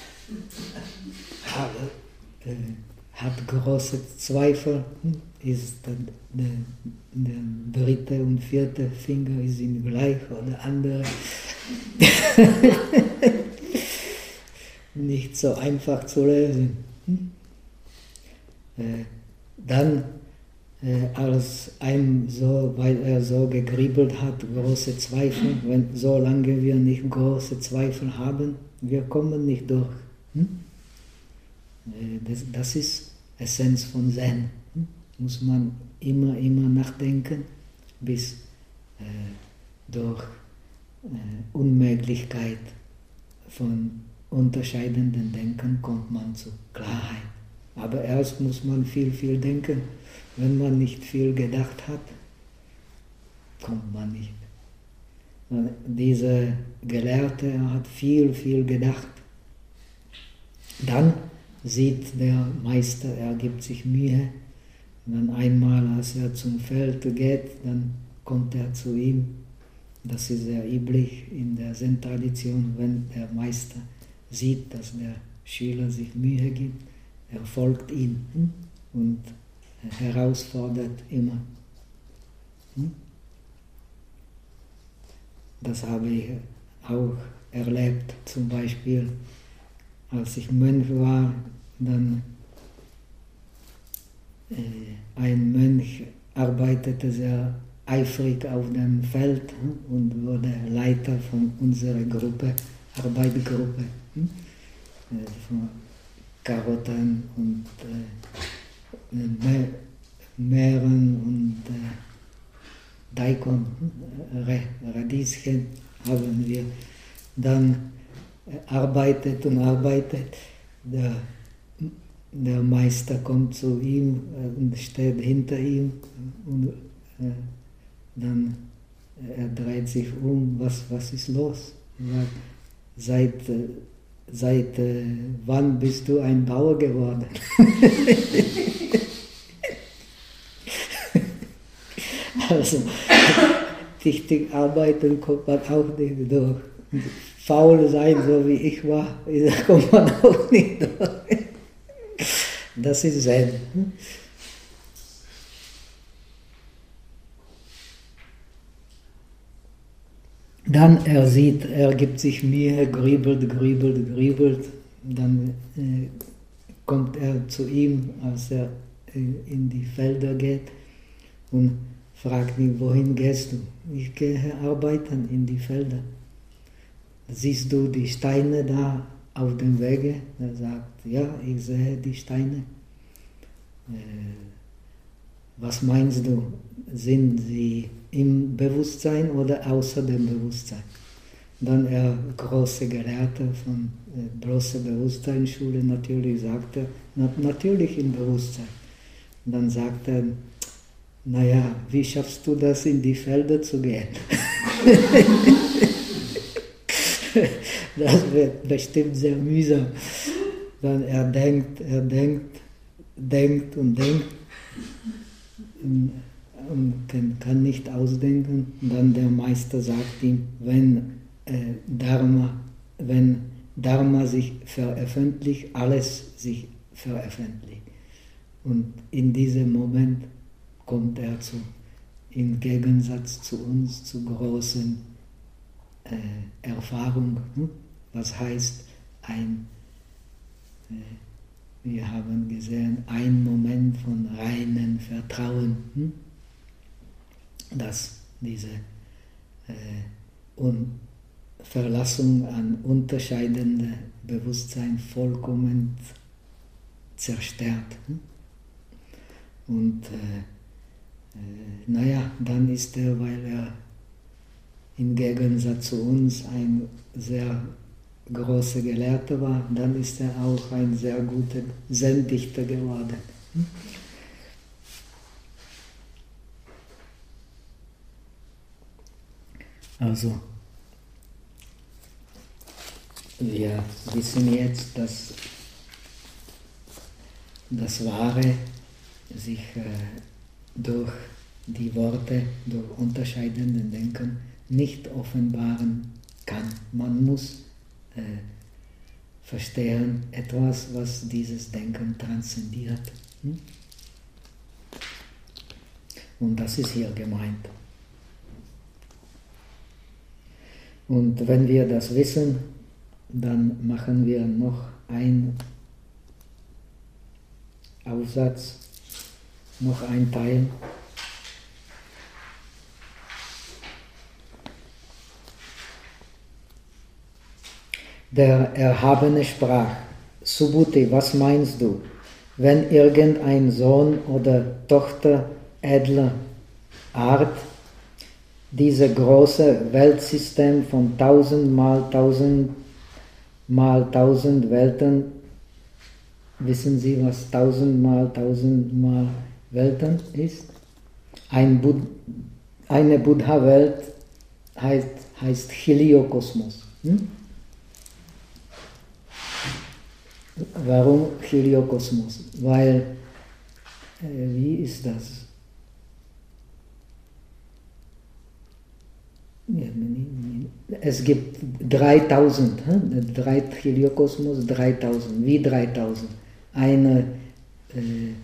Hat, äh, hat große Zweifel. Hm? Ist der, der, der dritte und vierte Finger ist ihm gleich oder andere. Nicht so einfach zu lösen. Hm? Äh, dann äh, als einem so, weil er so gegribbelt hat, große Zweifel. Wenn, solange wir nicht große Zweifel haben, wir kommen nicht durch. Hm? Äh, das, das ist Essenz von Zen. Hm? Muss man immer, immer nachdenken, bis äh, durch äh, Unmöglichkeit von unterscheidenden Denken kommt man zu Klarheit. Aber erst muss man viel, viel denken. Wenn man nicht viel gedacht hat, kommt man nicht. Und dieser Gelehrte, er hat viel, viel gedacht. Dann sieht der Meister, er gibt sich Mühe. Und dann einmal, als er zum Feld geht, dann kommt er zu ihm. Das ist sehr üblich in der Zen-Tradition, wenn der Meister sieht, dass der Schüler sich Mühe gibt, er folgt ihm und herausfordert immer. Das habe ich auch erlebt, zum Beispiel, als ich Mönch war, dann äh, ein Mönch arbeitete sehr eifrig auf dem Feld und wurde Leiter von unserer Gruppe, Arbeitsgruppe, äh, von Karotten und äh, Meeren und äh, Daikon, äh, Radieschen haben wir dann äh, arbeitet und arbeitet. Der, der Meister kommt zu ihm äh, und steht hinter ihm und äh, dann äh, er dreht sich um, was, was ist los? Er sagt, seit äh, Seit äh, wann bist du ein Bauer geworden? Also, richtig arbeiten kommt man auch nicht durch. Faul sein, so wie ich war, kommt man auch nicht durch. Das ist Zen. Dann er sieht, er gibt sich Mühe, grübelt, grübelt, grübelt. Dann äh, kommt er zu ihm, als er äh, in die Felder geht und fragt ihn, wohin gehst du? Ich gehe arbeiten in die Felder. Siehst du die Steine da auf dem Wege? Er sagt, ja, ich sehe die Steine. Äh, was meinst du? Sind sie im Bewusstsein oder außer dem Bewusstsein? Dann er, große Gelehrte von äh, bloßer Bewusstseinsschule, natürlich sagt er, na, natürlich im Bewusstsein. Und dann sagt er, naja, wie schaffst du das, in die Felder zu gehen? Das wird bestimmt sehr mühsam. Dann er denkt, er denkt, denkt und denkt und kann nicht ausdenken. Und dann der Meister sagt ihm, wenn äh, Dharma, wenn Dharma sich veröffentlicht, alles sich veröffentlicht. Und in diesem Moment kommt er zu, im Gegensatz zu uns, zu großen äh, Erfahrung. Hm? Was heißt ein, äh, wir haben gesehen, ein Moment von reinem Vertrauen, hm? Dass diese äh, Un- Verlassung an unterscheidende Bewusstsein vollkommen zerstört. Hm? Und äh, äh, naja, dann ist er, weil er im Gegensatz zu uns ein sehr großer Gelehrter war, dann ist er auch ein sehr guter Zen-Dichter geworden. Hm? Also, wir wissen jetzt, dass das Wahre sich äh, durch die Worte, durch unterscheidenden Denken nicht offenbaren kann. Man muss äh, verstehen, etwas, was dieses Denken transzendiert. Hm? Und das ist hier gemeint. Und wenn wir das wissen, dann machen wir noch einen Aufsatz noch ein Teil. Der Erhabene sprach: Subhuti, was meinst du, wenn irgendein Sohn oder Tochter edler Art dieses große Weltsystem von tausend mal tausend mal tausend Welten, wissen Sie, was tausend mal tausend mal Welten ist? Ein Bud eine Buddha-Welt heißt, heißt Heliokosmos. Hm? Warum Heliokosmos? Weil, äh, wie ist das? Es gibt dreitausend, drei Heliokosmos, dreitausend, wie dreitausend. Eine, äh,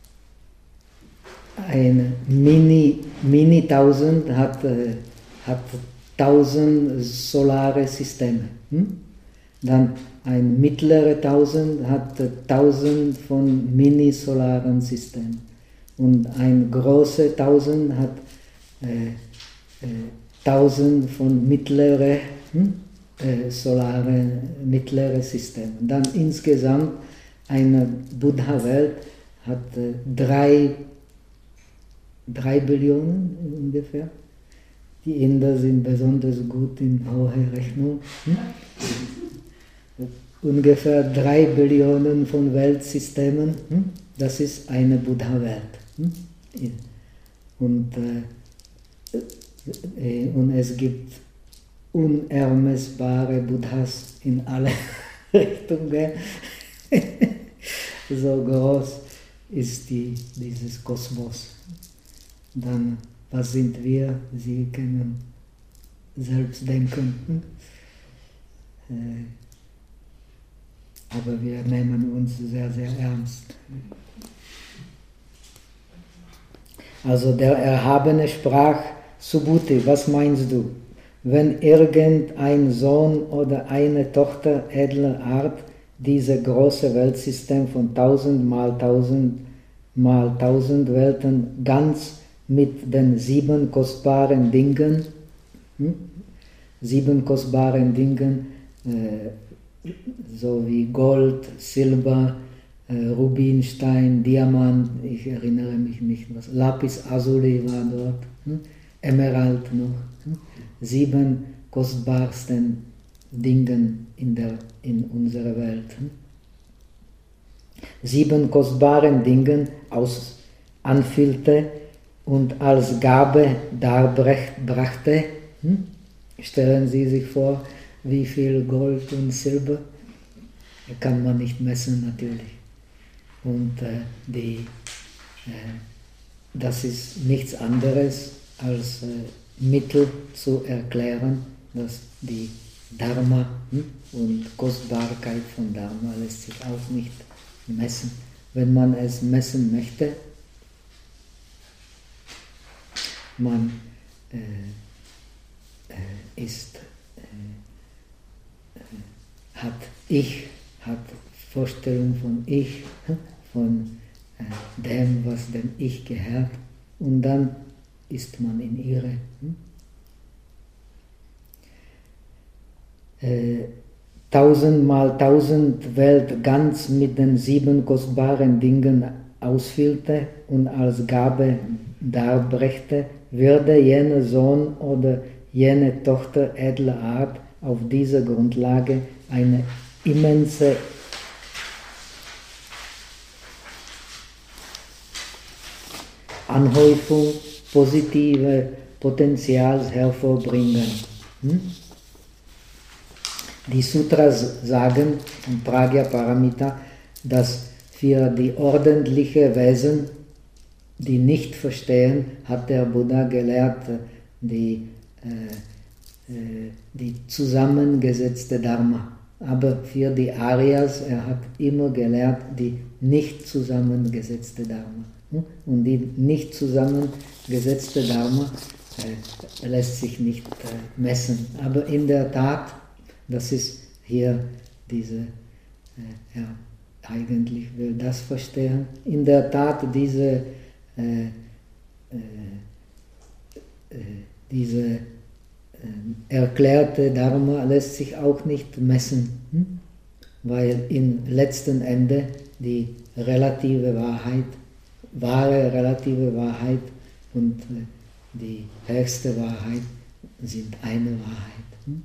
eine Mini, Mini tausend hat, äh, hat tausend solare Systeme. Hm? Dann ein mittlerer tausend hat tausend von mini-solaren Systemen. Und ein großer tausend hat äh, äh, tausend von mittleren hm, äh, solare, mittlere Systemen. Dann insgesamt eine Buddha-Welt hat äh, drei, drei Billionen ungefähr. Die Inder sind besonders gut in hoher Rechnung. Hm? Ungefähr drei Billionen von Weltsystemen. Hm? Das ist eine Buddha-Welt. Hm? Und äh, Und es gibt unermessbare Buddhas in alle Richtungen. So groß ist die, dieses Kosmos. Dann, was sind wir? Sie können selbst denken. Aber wir nehmen uns sehr, sehr ernst. Also der Erhabene sprach: Subhuti, was meinst du, wenn irgendein Sohn oder eine Tochter edler Art dieses große Weltsystem von tausend mal tausend mal tausend Welten ganz mit den sieben kostbaren Dingen, hm? sieben kostbaren Dingen, äh, so wie Gold, Silber, äh, Rubinstein, Diamant, ich erinnere mich nicht, was, Lapis Lazuli war dort, hm? Emerald noch, hm? sieben kostbarsten Dingen in, der, in unserer Welt. Hm? Sieben kostbaren Dingen aus anfüllte und als Gabe darbrachte. Hm? Stellen Sie sich vor, wie viel Gold und Silber, kann man nicht messen natürlich. Und äh, die, äh, das ist nichts anderes als äh, Mittel zu erklären, dass die Dharma hm, und Kostbarkeit von Dharma lässt sich auch nicht messen. Wenn man es messen möchte, man äh, äh, ist, äh, äh, hat Ich, hat Vorstellung von Ich, von äh, dem, was dem Ich gehört, und dann ist man in Irre. Hm? Äh, tausend mal tausend Welt ganz mit den sieben kostbaren Dingen ausfüllte und als Gabe darbrächte, würde jener Sohn oder jene Tochter edler Art auf dieser Grundlage eine immense Anhäufung positive Potenzials hervorbringen. Hm? Die Sutras sagen in Pragya Paramita, dass für die ordentlichen Wesen, die nicht verstehen, hat der Buddha gelehrt, die, äh, äh, die zusammengesetzte Dharma. Aber für die Aryas, er hat immer gelehrt, die nicht zusammengesetzte Dharma. Und die nicht zusammengesetzte Dharma äh, lässt sich nicht äh, messen. Aber in der Tat, das ist hier diese, äh, ja, eigentlich will das verstehen. In der Tat, diese äh, äh, äh, diese äh, erklärte Dharma lässt sich auch nicht messen, hm? Weil im letzten Ende die relative Wahrheit, wahre relative Wahrheit und äh, die höchste Wahrheit sind eine Wahrheit. Hm?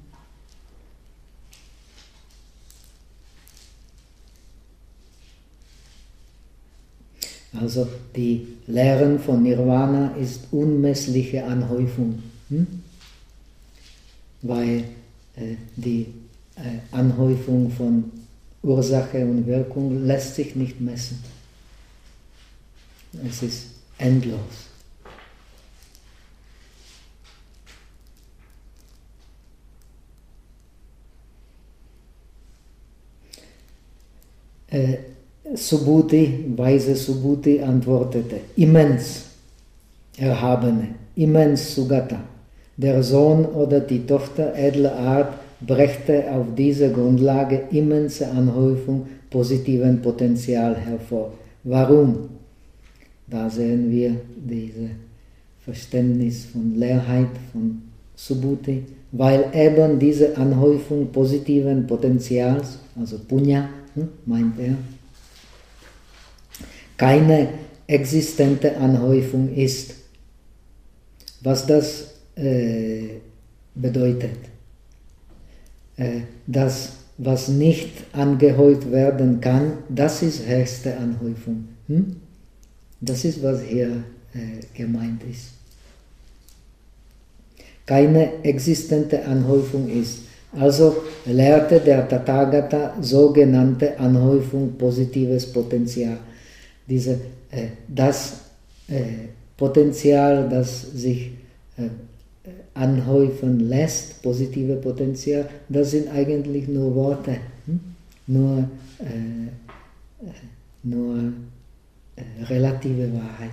Also die Lehren von Nirvana ist unmessliche Anhäufung, hm? Weil äh, die äh, Anhäufung von Ursache und Wirkung lässt sich nicht messen. Es ist endlos. Äh, Subhuti, weise Subhuti antwortete, immens Erhabene, immens Sugata. Der Sohn oder die Tochter edler Art brächte auf diese Grundlage immense Anhäufung positiven Potenzial hervor. Warum? Da sehen wir dieses Verständnis von Leerheit, von Subhuti, weil eben diese Anhäufung positiven Potenzials, also Punya, hm, meint er, keine existente Anhäufung ist. Was das äh, bedeutet? Äh, das, was nicht angehäuft werden kann, das ist höchste Anhäufung. Hm? Das ist, was hier äh, gemeint ist. Keine existente Anhäufung ist. Also lehrte der Tathagata sogenannte Anhäufung positives Potenzial. Diese, äh, das äh, Potenzial, das sich äh, anhäufen lässt, positive Potenzial, das sind eigentlich nur Worte, hm? nur, äh, nur äh, relative Wahrheit.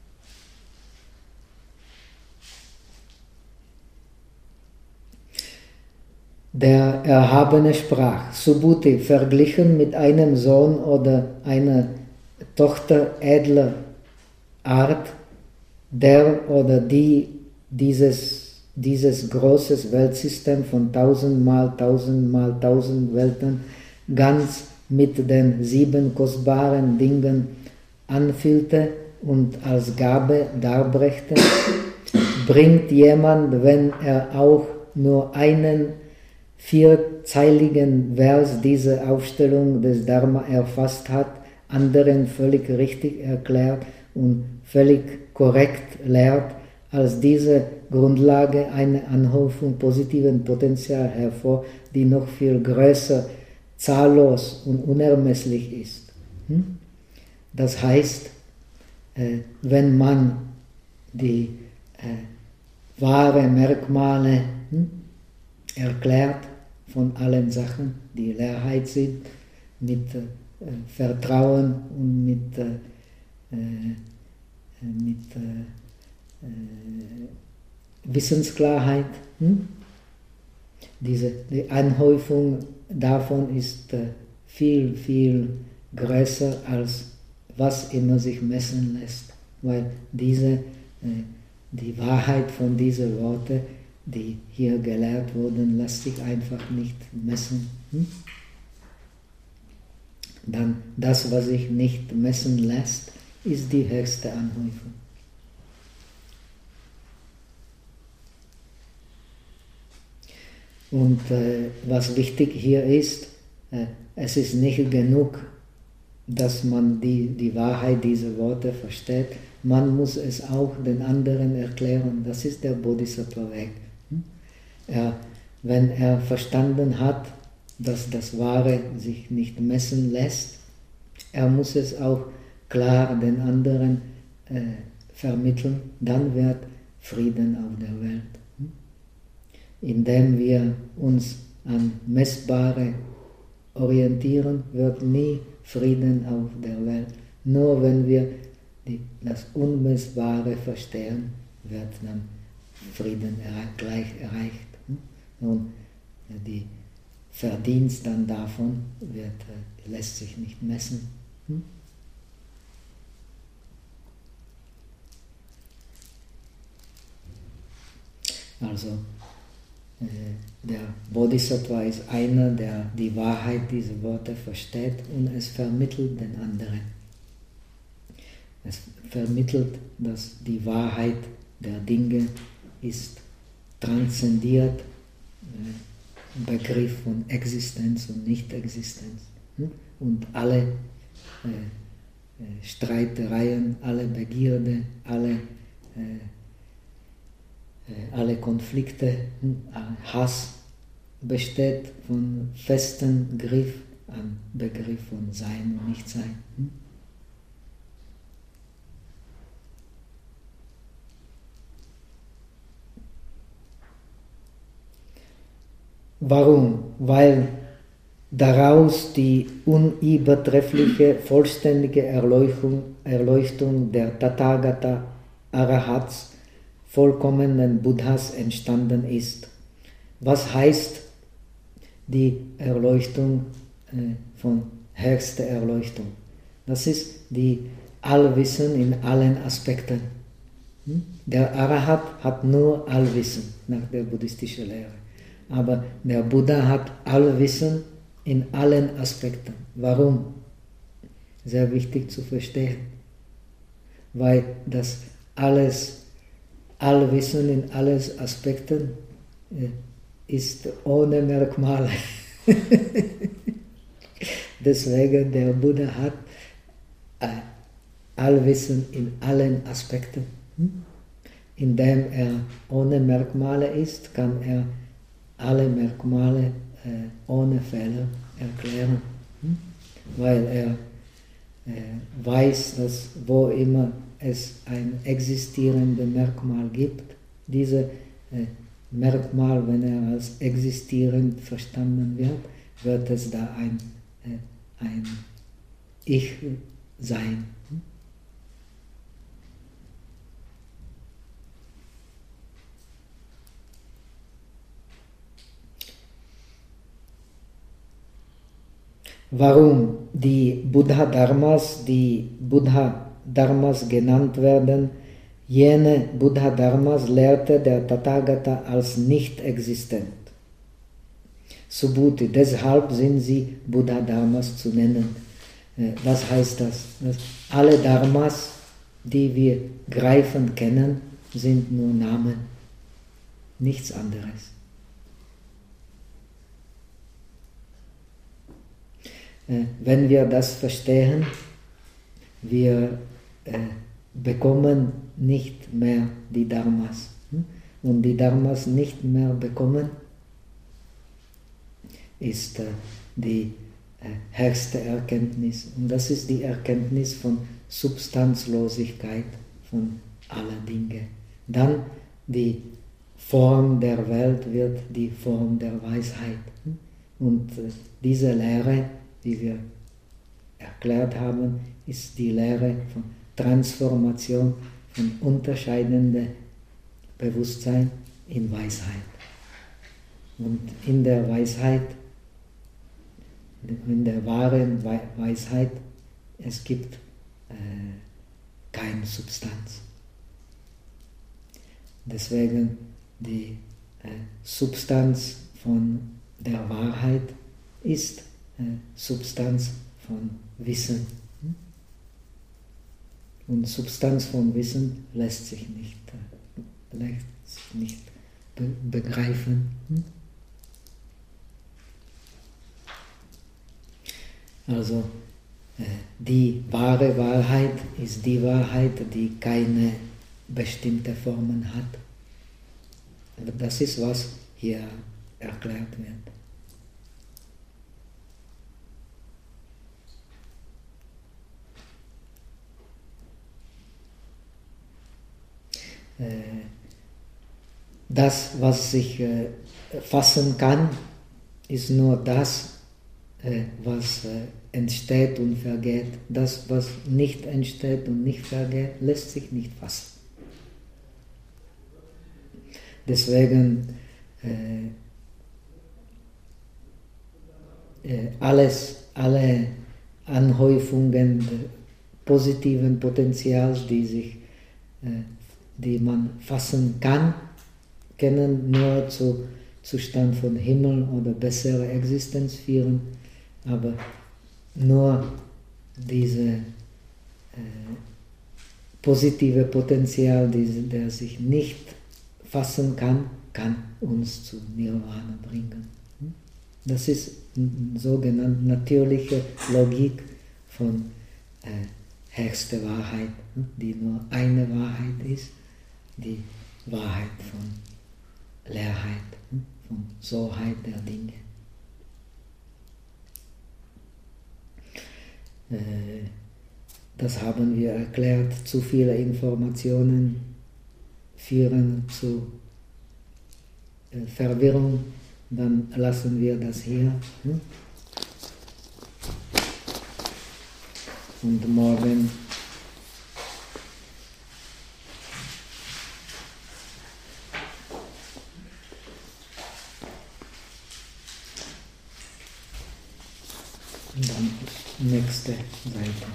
Der Erhabene sprach, Subhuti, verglichen mit einem Sohn oder einer Tochter edler Art, der oder die dieses, dieses großes Weltsystem von tausend mal tausend mal tausend Welten ganz mit den sieben kostbaren Dingen anfüllte und als Gabe darbrächte, bringt jemand, wenn er auch nur einen vierzeiligen Vers dieser Aufstellung des Dharma erfasst hat, anderen völlig richtig erklärt und völlig korrekt lehrt, als diese Grundlage eine Anhäufung positiven Potenzial hervor, die noch viel größer, zahllos und unermesslich ist. Das heißt, wenn man die wahren Merkmale erklärt von allen Sachen, die Leerheit sind, mit Vertrauen und mit, äh, mit äh, Wissensklarheit. Hm? Diese, die Anhäufung davon ist äh, viel, viel größer, als was immer sich messen lässt. Weil diese, äh, die Wahrheit von diesen Worten, die hier gelehrt wurden, lässt sich einfach nicht messen. Hm? Dann das, was sich nicht messen lässt, ist die höchste Anhäufung. Und äh, was wichtig hier ist, äh, es ist nicht genug, dass man die, die Wahrheit dieser Worte versteht, man muss es auch den anderen erklären. Das ist der Bodhisattva-Weg. Hm? Er, wenn er verstanden hat, dass das Wahre sich nicht messen lässt, er muss es auch klar den anderen äh, vermitteln, dann wird Frieden auf der Welt. Hm? Indem wir uns an Messbare orientieren, wird nie Frieden auf der Welt. Nur wenn wir die, das Unmessbare verstehen, wird dann Frieden erreich, gleich erreicht. Hm? Und die Verdienst dann davon wird, lässt sich nicht messen. Hm? Also äh, der Bodhisattva ist einer, der die Wahrheit dieser Worte versteht und es vermittelt den anderen. Es vermittelt, dass die Wahrheit der Dinge ist transzendiert, äh, Begriff von Existenz und Nicht-Existenz. Hm? Und alle äh, äh, Streitereien, alle Begierde, alle, äh, äh, alle Konflikte, hm? Hass besteht von festem Griff an Begriff von Sein und Nichtsein. Hm? Warum? Weil daraus die unübertreffliche, vollständige Erleuchtung, Erleuchtung der Tathagata Arahats, vollkommenen Buddhas, entstanden ist. Was heißt die Erleuchtung äh, von höchster Erleuchtung? Das ist die Allwissen in allen Aspekten. Hm? Der Arahat hat nur Allwissen nach der buddhistischen Lehre. Aber der Buddha hat Allwissen in allen Aspekten. Warum? Sehr wichtig zu verstehen. Weil das alles, Allwissen in allen Aspekten ist ohne Merkmale. Deswegen der Buddha hat Allwissen in allen Aspekten. Indem er ohne Merkmale ist, kann er alle Merkmale äh, ohne Fehler erklären, hm? Weil er äh, weiß, dass wo immer es ein existierendes Merkmal gibt, dieses äh, Merkmal, wenn er als existierend verstanden wird, wird es da ein, äh, ein Ich sein. Hm? Warum die Buddha-Dharmas, die Buddha-Dharmas genannt werden, jene Buddha-Dharmas lehrte der Tathagata als nicht existent. Subhuti, deshalb sind sie Buddha-Dharmas zu nennen. Was heißt das? Dass alle Dharmas, die wir greifend kennen, sind nur Namen, nichts anderes. Wenn wir das verstehen, wir äh, bekommen nicht mehr die Dharmas. Und die Dharmas nicht mehr bekommen, ist äh, die äh, höchste Erkenntnis. Und das ist die Erkenntnis von Substanzlosigkeit von aller Dinge. Dann die Form der Welt wird die Form der Weisheit. Und äh, diese Lehre, die wir erklärt haben, ist die Lehre von Transformation von unterscheidendem Bewusstsein in Weisheit. Und in der Weisheit, in der wahren Weisheit, es gibt äh, keine Substanz. Deswegen die äh, Substanz von der Wahrheit ist Substanz von Wissen. Und Substanz von Wissen lässt sich nicht, lässt sich nicht begreifen. Also die wahre Wahrheit ist die Wahrheit, die keine bestimmte Formen hat. Das ist, was hier erklärt wird. Das, was sich äh, fassen kann, ist nur das, äh, was äh, entsteht und vergeht. Das, was nicht entsteht und nicht vergeht, lässt sich nicht fassen. Deswegen äh, äh, alles, alle Anhäufungen positiven Potenzials, die sich äh, die man fassen kann, können nur zu Zustand von Himmel oder bessere Existenz führen, aber nur diese äh, positive Potenzial, diese, der sich nicht fassen kann, kann uns zu Nirvana bringen. Das ist eine sogenannte natürliche Logik von äh, höchster Wahrheit, die nur eine Wahrheit ist, die Wahrheit von Leerheit, von Soheit der Dinge. Äh, das haben wir erklärt, zu viele Informationen führen zu äh, Verwirrung, dann lassen wir das hier. Hm? Und morgen und dann nächste Seite.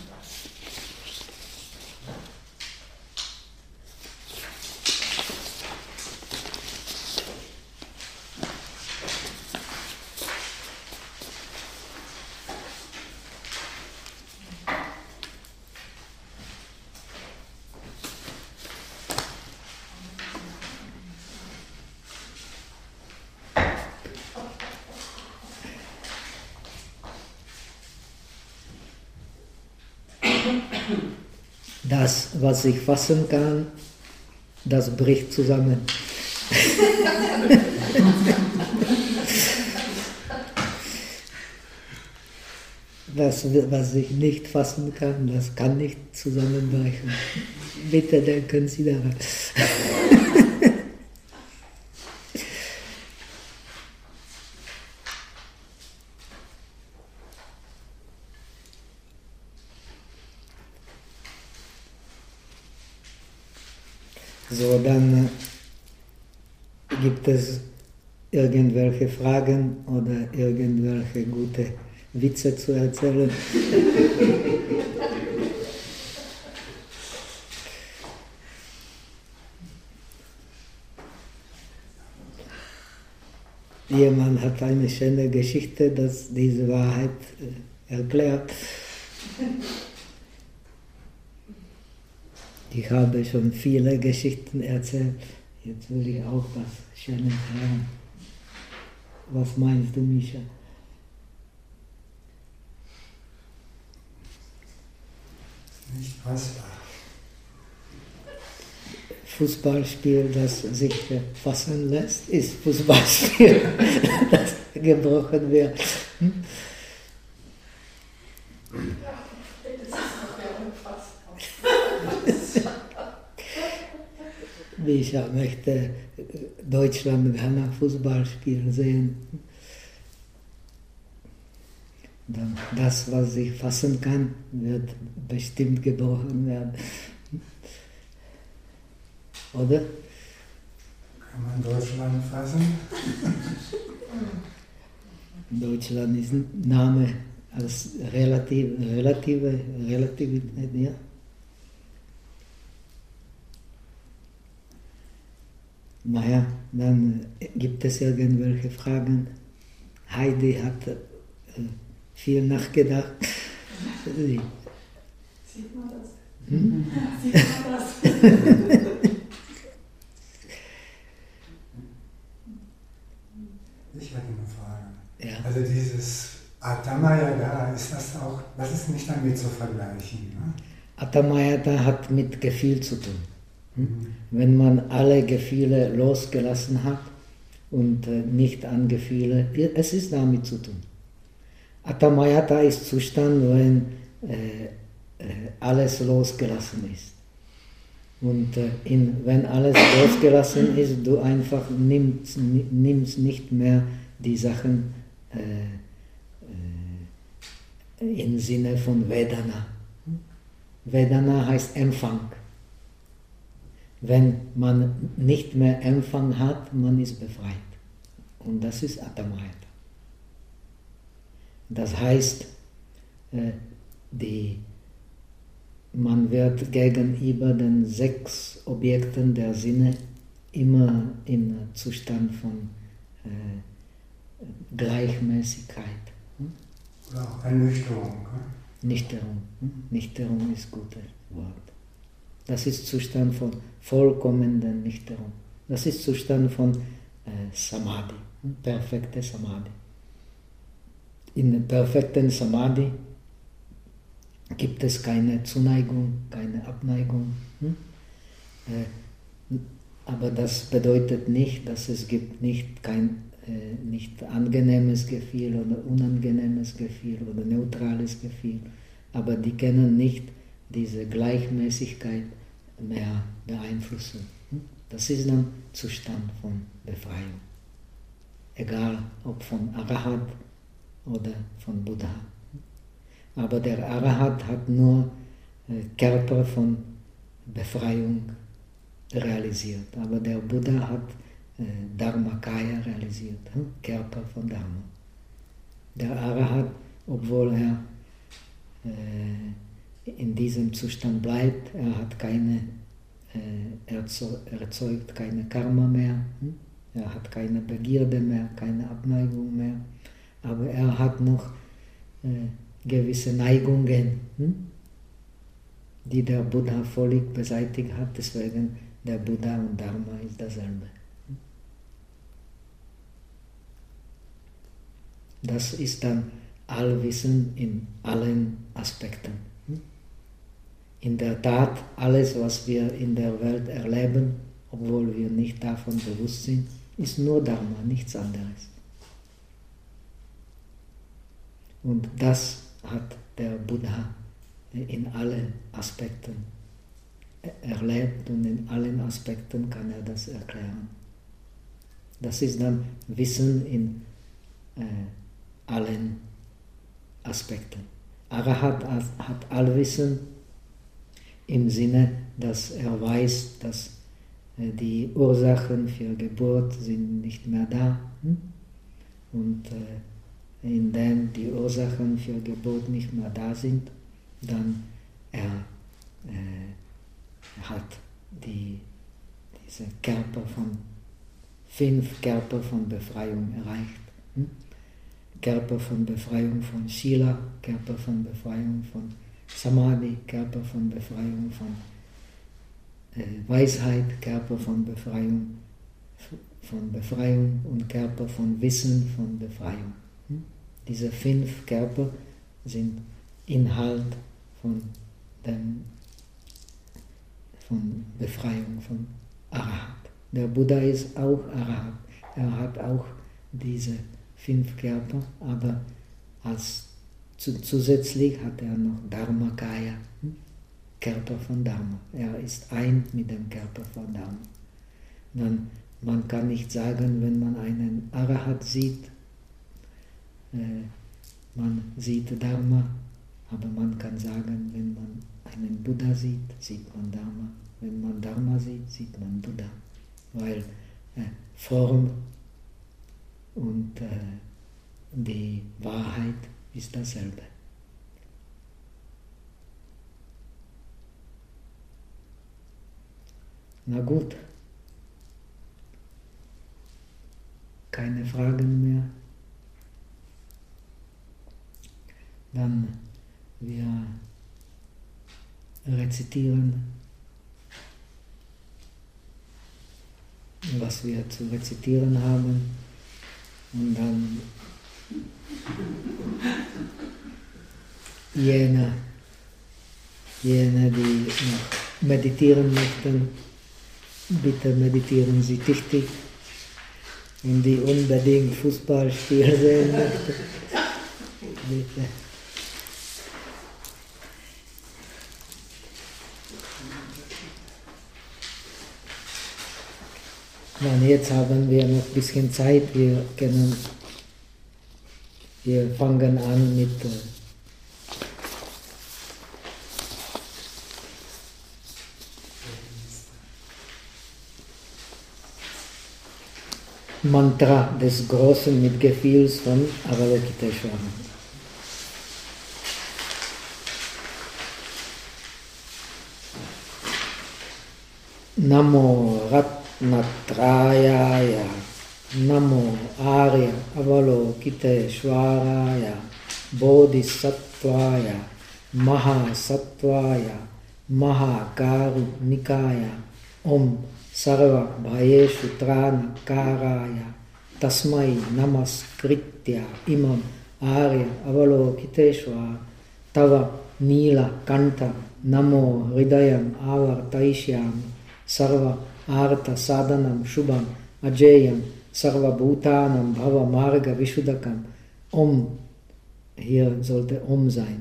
Das, was ich fassen kann, das bricht zusammen. Das, was ich nicht fassen kann, das kann nicht zusammenbrechen. Bitte denken Sie daran. So, dann äh, gibt es irgendwelche Fragen oder irgendwelche gute Witze zu erzählen. Jemand hat eine schöne Geschichte, dass diese Wahrheit äh, erklärt. Ich habe schon viele Geschichten erzählt. Jetzt will ich auch was Schönes hören. Was meinst du, Mischa? Nicht fassbar. Fußballspiel, das sich fassen lässt, ist Fußballspiel, das gebrochen wird. Hm? Mischa möchte Deutschland-Ghana Fußballspiel sehen. Dann das, was sich fassen kann, wird bestimmt gebrochen werden. Oder? Kann man Deutschland fassen? Deutschland ist ein Name als relativ, relative, Relativität, ja. Naja, dann gibt es irgendwelche Fragen. Heidi hat äh, viel nachgedacht. Sieht man das? Hm? Sieht man das? Ich hätte eine Frage. Ja. Also dieses Atamayada, ist das auch, das ist nicht damit zu vergleichen, ne? Atamayata hat mit Gefühl zu tun. Hm? Wenn man alle Gefühle losgelassen hat und äh, nicht an Gefühle, es ist damit zu tun. Atamayata ist Zustand, wenn äh, äh, alles losgelassen ist. Und äh, in, wenn alles losgelassen ist, du einfach nimmst, nimmst nicht mehr die Sachen äh, äh, im Sinne von Vedana. Vedana heißt Empfang. Wenn man nicht mehr Empfang hat, man ist befreit. Und das ist Atamayata. Das heißt, äh, die, man wird gegenüber den sechs Objekten der Sinne immer im Zustand von äh, Gleichmäßigkeit. Hm? Oder auch Ernüchterung. Ne? Nüchterung. Hm? Nüchterung ist ein gutes Wort. Das ist Zustand von vollkommener Nüchterung. Das ist Zustand von äh, Samadhi, hm? perfekte Samadhi. In der perfekten Samadhi gibt es keine Zuneigung, keine Abneigung. Hm? Äh, aber das bedeutet nicht, dass es gibt nicht kein äh, nicht angenehmes Gefühl oder unangenehmes Gefühl oder neutrales Gefühl. Aber die können nicht diese Gleichmäßigkeit mehr beeinflussen. Hm? Das ist dann Zustand von Befreiung. Egal ob von Arahat oder von Buddha. Aber der Arahat hat nur äh, Körper von Befreiung realisiert. Aber der Buddha hat äh, Dharmakaya realisiert, hm? Körper von Dharma. Der Arahat, obwohl er äh, in diesem Zustand bleibt, er hat keine, äh, erzeugt keine Karma mehr, hm? Er hat keine Begierde mehr, keine Abneigung mehr, aber er hat noch äh, gewisse Neigungen, hm? die der Buddha völlig beseitigt hat, deswegen der Buddha und Dharma ist dasselbe. Das ist dann Allwissen in allen Aspekten. In der Tat, alles, was wir in der Welt erleben, obwohl wir nicht davon bewusst sind, ist nur Dharma, nichts anderes. Und das hat der Buddha in allen Aspekten erlebt und in allen Aspekten kann er das erklären. Das ist dann Wissen in äh, allen Aspekten. Arahat hat Allwissen im Sinne, dass er weiß, dass äh, die Ursachen für Geburt sind nicht mehr da. Hm? Und äh, indem die Ursachen für Geburt nicht mehr da sind, dann er äh, hat die, diese Körper von, fünf Körper von Befreiung erreicht. Hm? Körper von Befreiung von Sila, Körper von Befreiung von Samadhi, Körper von Befreiung von äh, Weisheit, Körper von Befreiung, von Befreiung und Körper von Wissen von Befreiung. Hm? Diese fünf Körper sind Inhalt von, dem, von Befreiung von Arahat. Der Buddha ist auch Arahat. Er hat auch diese fünf Körper, aber als zusätzlich hat er noch Dharmakaya, hm? Körper von Dharma. Er ist ein mit dem Körper von Dharma. Dann, man kann nicht sagen, wenn man einen Arahat sieht, äh, man sieht Dharma, aber man kann sagen, wenn man einen Buddha sieht, sieht man Dharma. Wenn man Dharma sieht, sieht man Buddha. Weil äh, Form und äh, die Wahrheit ist dasselbe. Na gut. Keine Fragen mehr. Dann wir rezitieren, was wir zu rezitieren haben, und dann jene, jene, die noch meditieren möchten, bitte meditieren Sie tüchtig, und die unbedingt Fußballspiel sehen möchten, bitte. Dann jetzt haben wir noch ein bisschen Zeit, wir können, wir fangen an mit äh, Mantra des großen Mitgefühls von Avalokiteshvara. Namo Rat Natrayaya Namo Arya Avalokiteshvaraya Bodhisattvaya Mahasattvaya Mahakarunikaya Om Sarva Bhayeshu Trana Karaya Tasmai Namaskritya Imam Arya Avalokiteshvara Tava Nila Kanta Namo Hridayam Avartaishyami Sarva Artha Sadhanam Shubham Ajayam Sarva Bhutanam Bhava Marga Vishudakam Om. Hier sollte Om sein.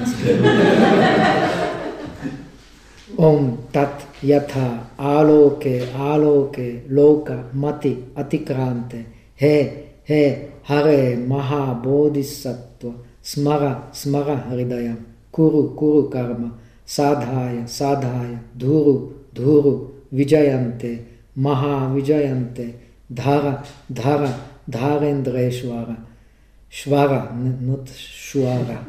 Om Tat Yatha Aloke Aloke Loka Mati Atikrante He He Hare Maha Bodhisattva Smara Smara Hridayam Kuru Kuru Karma Sadhaya Sadhaya Dhuru Dhuru Vijayante Maha Vijayante Dhara Dhara Dharendreshwara Shwara, not Shwara.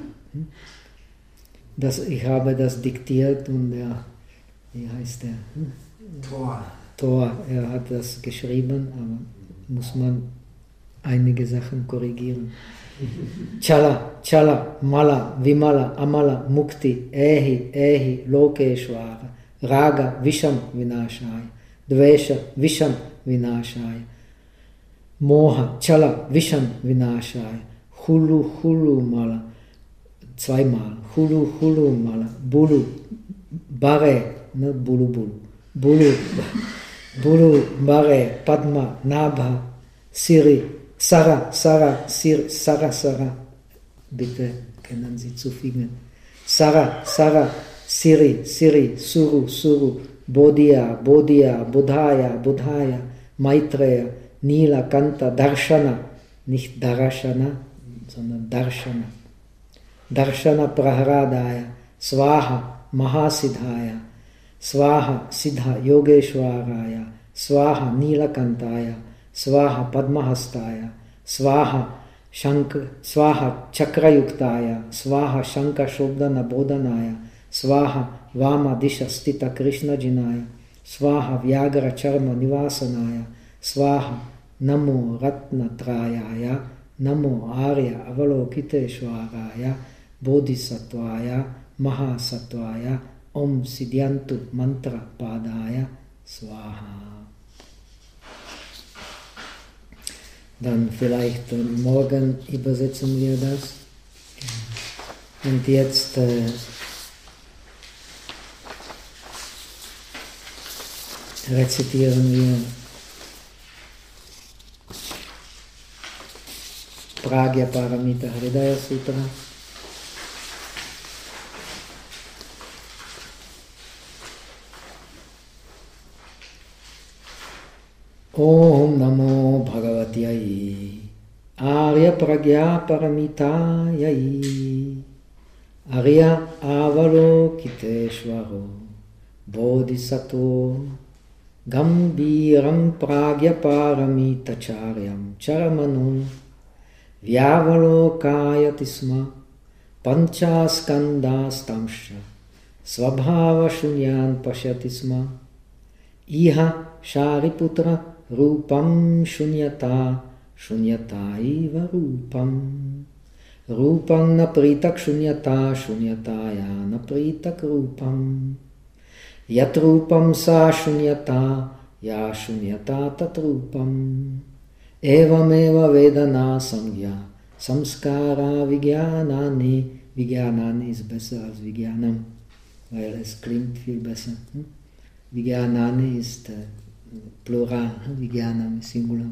Das, ich habe das diktiert und er, wie heißt der? Tor. Tor, er hat das geschrieben, aber muss man einige Sachen korrigieren. Chala, Chala, Mala, Vimala, Amala, Mukti, Ehi, Ehi, Lokeshwara, Raga, Visham, Vinashaya, Dvesha, Visham, Vinashaya, Moha, Chala, Visham, Vinashaya, Hulu, Hulu, Mala, zweimal, Hulu, Hulu, Mala, Bulu, Bare, ne, Bulu, Bulu, Bulu, Bulu, Bare, Padma, Nabha, Siri, Sara, Sara, Sir, Sara, Sara, bitte können Sie zufügen. Sara, Sara, Siri, Siri, Suru, Suru, Bodhya, Bodhya, Bodhaya, Bodhaya, Maitreya, Nila, Kanta, Darshana, nicht Darashana, sondern Darshana. Darshana Praharadaya, Swaha, Mahasiddhaya, Swaha, Siddha, Yogeshwaraya, Swaha, Nilakantaya, Swaha, Padmahastaya, Swaha, Shank, Swaha, Chakrayuktaya, Swaha, Shanka, Shobdana, Bodhanaya, Swaha, Vama, Disha, Stita, Krishna, Jinaya, Swaha, Vyagra, Charma, Nivasanaya, Swaha, Namo Ratnatrayaya, Namo Arya Avalokiteshvaraya, Bodhisattvaya, Mahasattvaya, Om Siddhyantu Mantra Padaya, Swaha. Dann vielleicht äh, morgen übersetzen wir das. Und jetzt äh, rezitieren wir Pragya Paramita Hridaya Sutra. Om Namo Bhagavatiyai Arya Pragya Paramitayai Arya Avalokiteshvaro Bodhisattva Gambiram Pragya Paramitacharyam Charamano Vyavalokayati sma Panchaskandastamsha Svabhava Shunyan Pashyati sma Iha Shariputra Rupam Shunyata Shunyata Iva Rupam Rupam Napritak Shunyata Shunyataya Napritak Rupam Yat Rupam Sa Shunyata Ya Shunyata Tat Rupam Evameva Vedana Samgya Samskara Vijnanani. Vijnanani ist besser als Vijnanam, weil es klingt viel besser. Hm? Vijnanani ist äh, Plural, Vijnanam ist Singular.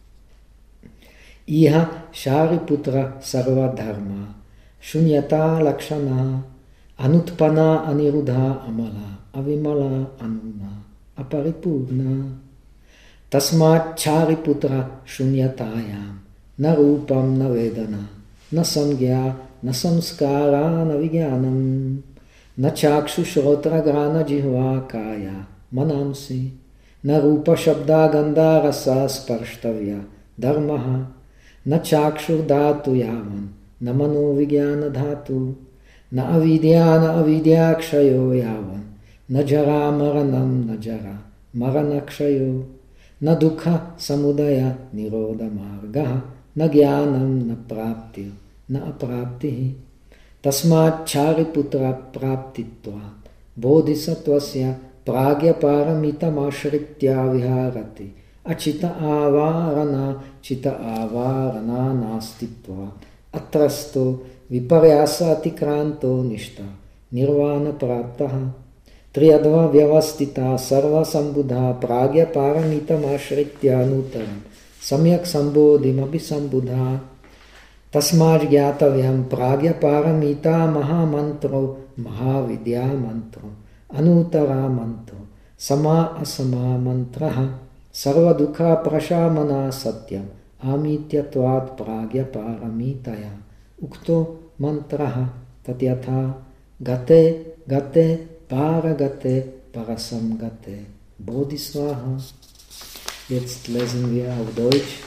Iha Shariputra Sarva Dharma Shunyata Lakshana Anutpana Anirudha Amala Avimala Anuna Aparipurna Tasmat Chariputra Shunyatayam Na Rupam Na Vedana Na Samgya Na Samskara Na Vijnanam Na Chakshu Shrotra Grana Jihva Kaya Manamsi Na Rupa Shabda Gandha Rasa Sparštavya Dharmaha Na Chakshur Dhatu Yavan Na Mano Vijnana Dhatu Na Avidya Na Avidya Kshayo Yavan Na Jara Maranam Na Jara Maranakshayo na dukkha samudaya nirodha margaha, na jnanam na praptir, na apraptihi. Tasmat chariputra praptitvat, bodhisattvasya pragya paramitam ashritya viharati, achita avarana chita avarana nastitvat, atrasto viparyasa atikranto nishta, nirvana praptaha. Triyadva vyavastita sarva sambuddha pragya paramitam ashritya nutaram, samyak sambodhim abhisambudha. Tasmad gyatavyam pragya paramita mahamantro mahavidya mantro anutara mantro sama asama mantraha sarva dukha prashamana satyam amityatvat pragya paramitaya ukto mantraha tatyatha gate gate paragate parasam gate bodhisvaha. Jetzt lesen wir auf Deutsch.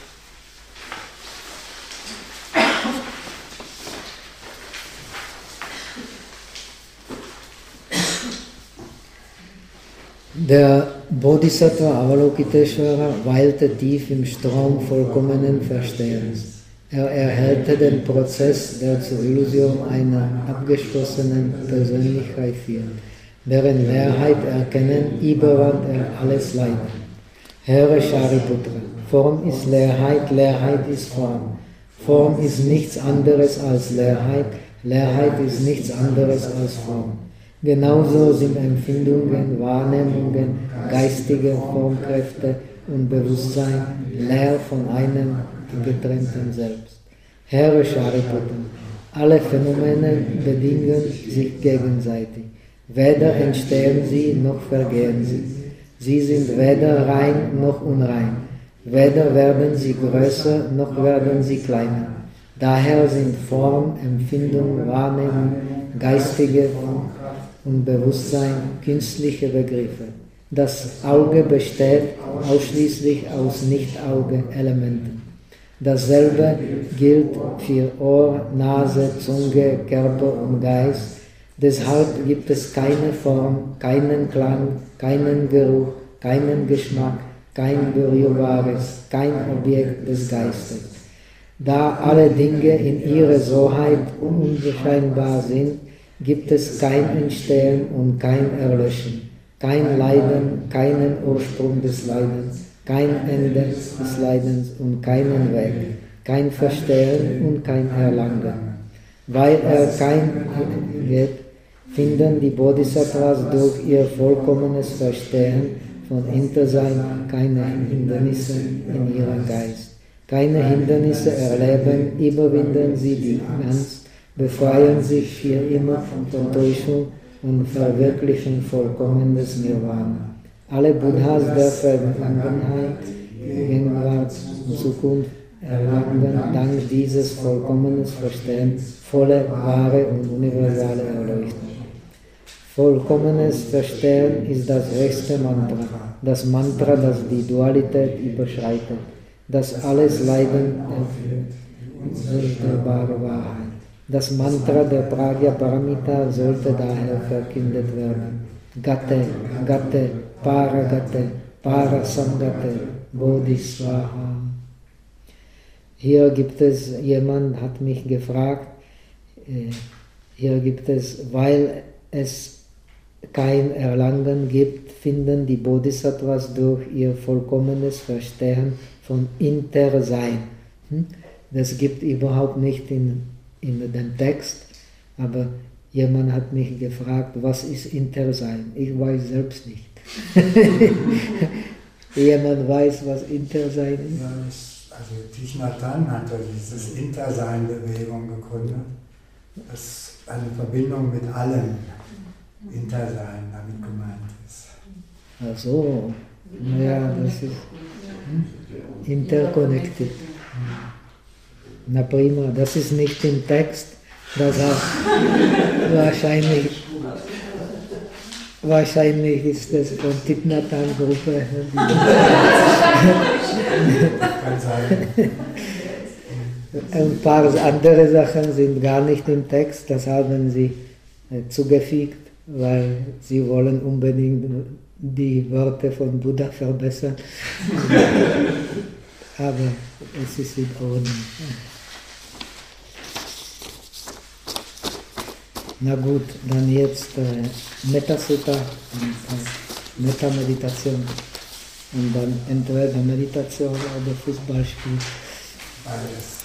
Der Bodhisattva Avalokiteshvara weilte tief im Strom vollkommenen Verstehens. Er erhellte den Prozess, der zur Illusion einer abgeschlossenen Persönlichkeit führt, deren Leerheit erkennen, überwand er alles Leiden. Höre Shariputra, Form ist Leerheit, Leerheit ist Form. Form ist nichts anderes als Leerheit, Leerheit ist nichts anderes als Form. Genauso sind Empfindungen, Wahrnehmungen, geistige Formkräfte und Bewusstsein leer von einem getrennten Selbst. Höre Shariputra, alle Phänomene bedingen sich gegenseitig. Weder entstehen sie noch vergehen sie. Sie sind weder rein noch unrein. Weder werden sie größer noch werden sie kleiner. Daher sind Form, Empfindung, Wahrnehmung, geistige und Bewusstsein künstliche Begriffe. Das Auge besteht ausschließlich aus Nicht-Auge-Elementen. Dasselbe gilt für Ohr, Nase, Zunge, Körper und Geist. Deshalb gibt es keine Form, keinen Klang, keinen Geruch, keinen Geschmack, kein Berührbares, kein Objekt des Geistes. Da alle Dinge in ihrer Soheit unbescheinbar sind, gibt es kein Entstehen und kein Erlöschen, kein Leiden, keinen Ursprung des Leidens, kein Ende des Leidens und keinen Weg, kein Verstehen und kein Erlangen. Weil er kein geht, finden die Bodhisattvas durch ihr vollkommenes Verstehen von Intersein keine Hindernisse in ihrem Geist. Keine Hindernisse erleben, überwinden sie die ganz, befreien sich für immer von Täuschung und verwirklichen vollkommenes Nirvana. Alle Buddhas der Vergangenheit, Gegenwart und Zukunft erlangen dank dieses vollkommenen Verstehens volle, wahre und universale Erleuchtung. Vollkommenes Verstehen ist das höchste Mantra, das Mantra, das die Dualität überschreitet, das alles Leiden erfüllt, unserbare Wahrheit. Das Mantra der Pragya Paramita sollte daher verkündet werden. Gate, Gate, Paragate, Parasamgate, Bodhisvaha. Hier gibt es, jemand hat mich gefragt, hier gibt es, weil es kein Erlangen gibt, finden die Bodhisattvas durch ihr vollkommenes Verstehen von Intersein. Das gibt überhaupt nicht in, in dem Text, aber jemand hat mich gefragt, was ist Intersein? Ich weiß selbst nicht. Jemand weiß, was Intersein ist? Also Thich Nhat Hanh hat ja dieses Intersein-Bewegung gegründet. Das ist eine Verbindung mit allem. Intersein damit gemeint ist. Ach so, naja, das ist interconnected. Na prima, das ist nicht im Text, das hat wahrscheinlich, wahrscheinlich ist das von Thich Nhat Hanh Gruppe. Kann sein. Ein paar andere Sachen sind gar nicht im Text, das haben sie zugefügt, weil sie wollen unbedingt die Worte von Buddha verbessern. Aber es ist in Ordnung. Na gut, dann jetzt äh, Metta-Sutta und äh, Metta-Meditation. Und dann entweder Meditation oder Fußballspiel. Beides.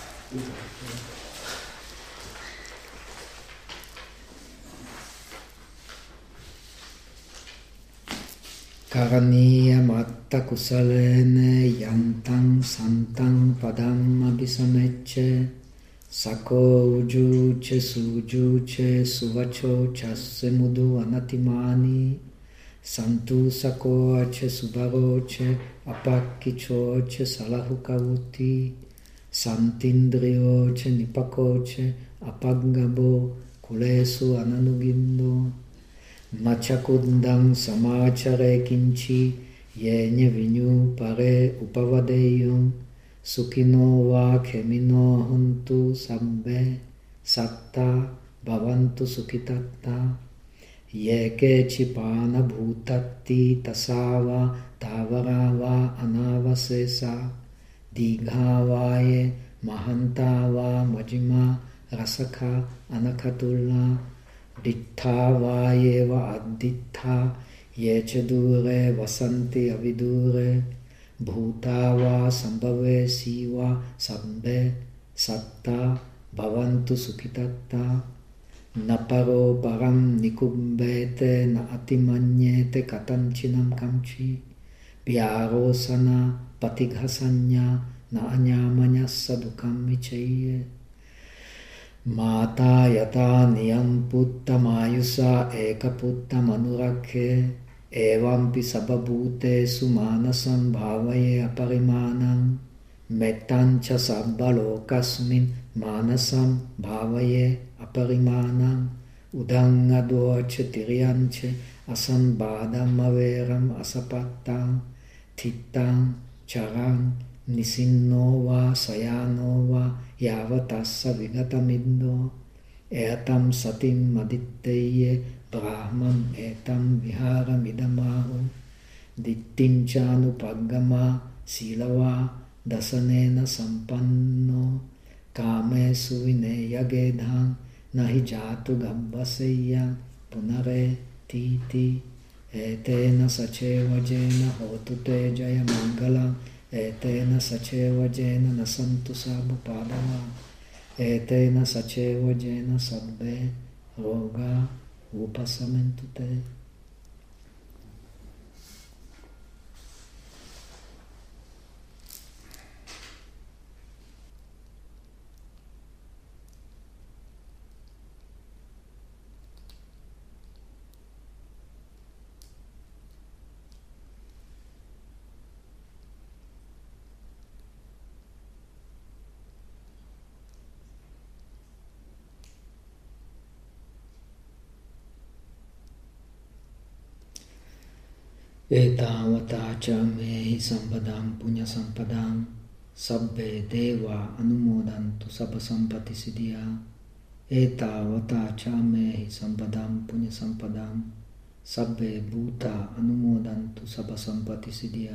Karaniya matta kusalene yantang santang padam abhisamecce sako ujuce sujuce suvacho chasse mudu anatimani santu sako ace subaroce apakkichoce salahukavuti santindrioce nipakoce apagabo kulesu ananugindo Machakundang samachare kinchi yenye vinyu pare upavadeyum sukino va khemino huntu sabbe satta bhavantu sukitatta yeke chipana bhutatti tasava tavarava anavasesa dighavāye mahantava majima rasakha anakatulla Dittha vāyeva addittha yecha dure vasanti avidure bhuta va sambhave siva sabbe satta bhavantu sukhitatta naparo param nikumbete na atimanyete katanchinam kamchi vyārosana patighasanya na anyamanyassa dukam vichaye Mata yata niyam putta mayusa eka putta manurakhe evampi sababhute sumanasam bhavaye aparimanam mettancha sabbalokasmin manasam bhavaye aparimanam udang adoche tiryanche asambadam averam asapattam thittam charam Nisinno va sayano va yavatassa vigatamindo etam satim maditteye brahman etam viharamidamahu dittinchanupaggama silava dasanena sampanno kamesu vineyagedhan nahi jatu gabbaseya punare titi etena sachevajena hotu te jaya mangalam Etena saceva jena nasantu sabupadava Etena saceva jena sabbe roga upasamentu te. Etavata ca mehi sampadam punya sampadam sabbe deva anumodantu sabba sampati siddhya. Etavata ca mehi sampadam punya sampadam sabbe bhuta anumodantu sabba sampati siddhya.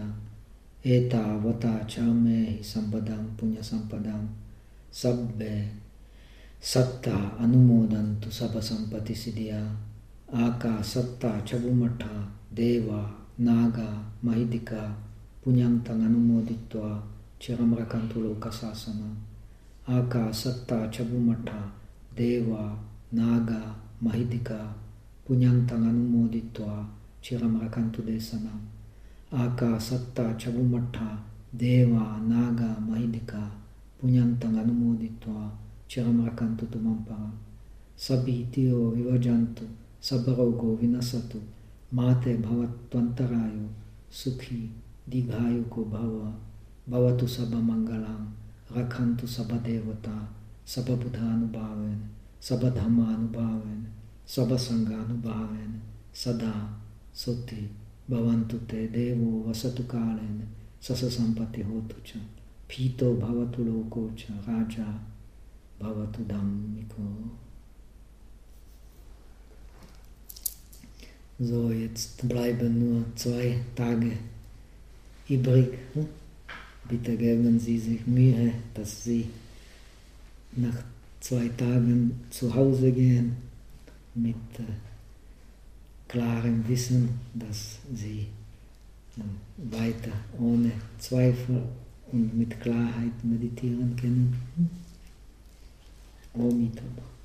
Etavata ca mehi sampadam punya sampadam sabbe satta anumodantu sabba sampati siddhya. Aka satta chabumata deva Naga, Mahidika, Punyantang Anumoditva, Chiramrakantu Lokasasana, Aka Satta Chabumata, Deva, Naga, Mahidika, Punyantang Anumoditva, Chiramrakantu Desana, Aka Satta Chabumata, Deva, Naga, Mahidika, Punyantang Anumoditva, Chiramrakantu Tumampara, Sabhitiyo Vivajantu, Sabbarogo Vinasatu, Mate bhavatvantarayo sukhi dighayu bhava bhavatu sabba mangalam rakhantu sabba devata sabba buddhanubhaven sabba dhammanubhaven sabba sanganubhaven sada soti bhavantu te devo vasatu kalen sasa sampati hotu cha pito bhavatu loko cha raja bhavatu dhammiko. So, jetzt bleiben nur zwei Tage übrig. Bitte geben Sie sich Mühe, dass Sie nach zwei Tagen zu Hause gehen mit äh, klarem Wissen, dass Sie äh, weiter ohne Zweifel und mit Klarheit meditieren können. Om Mitra.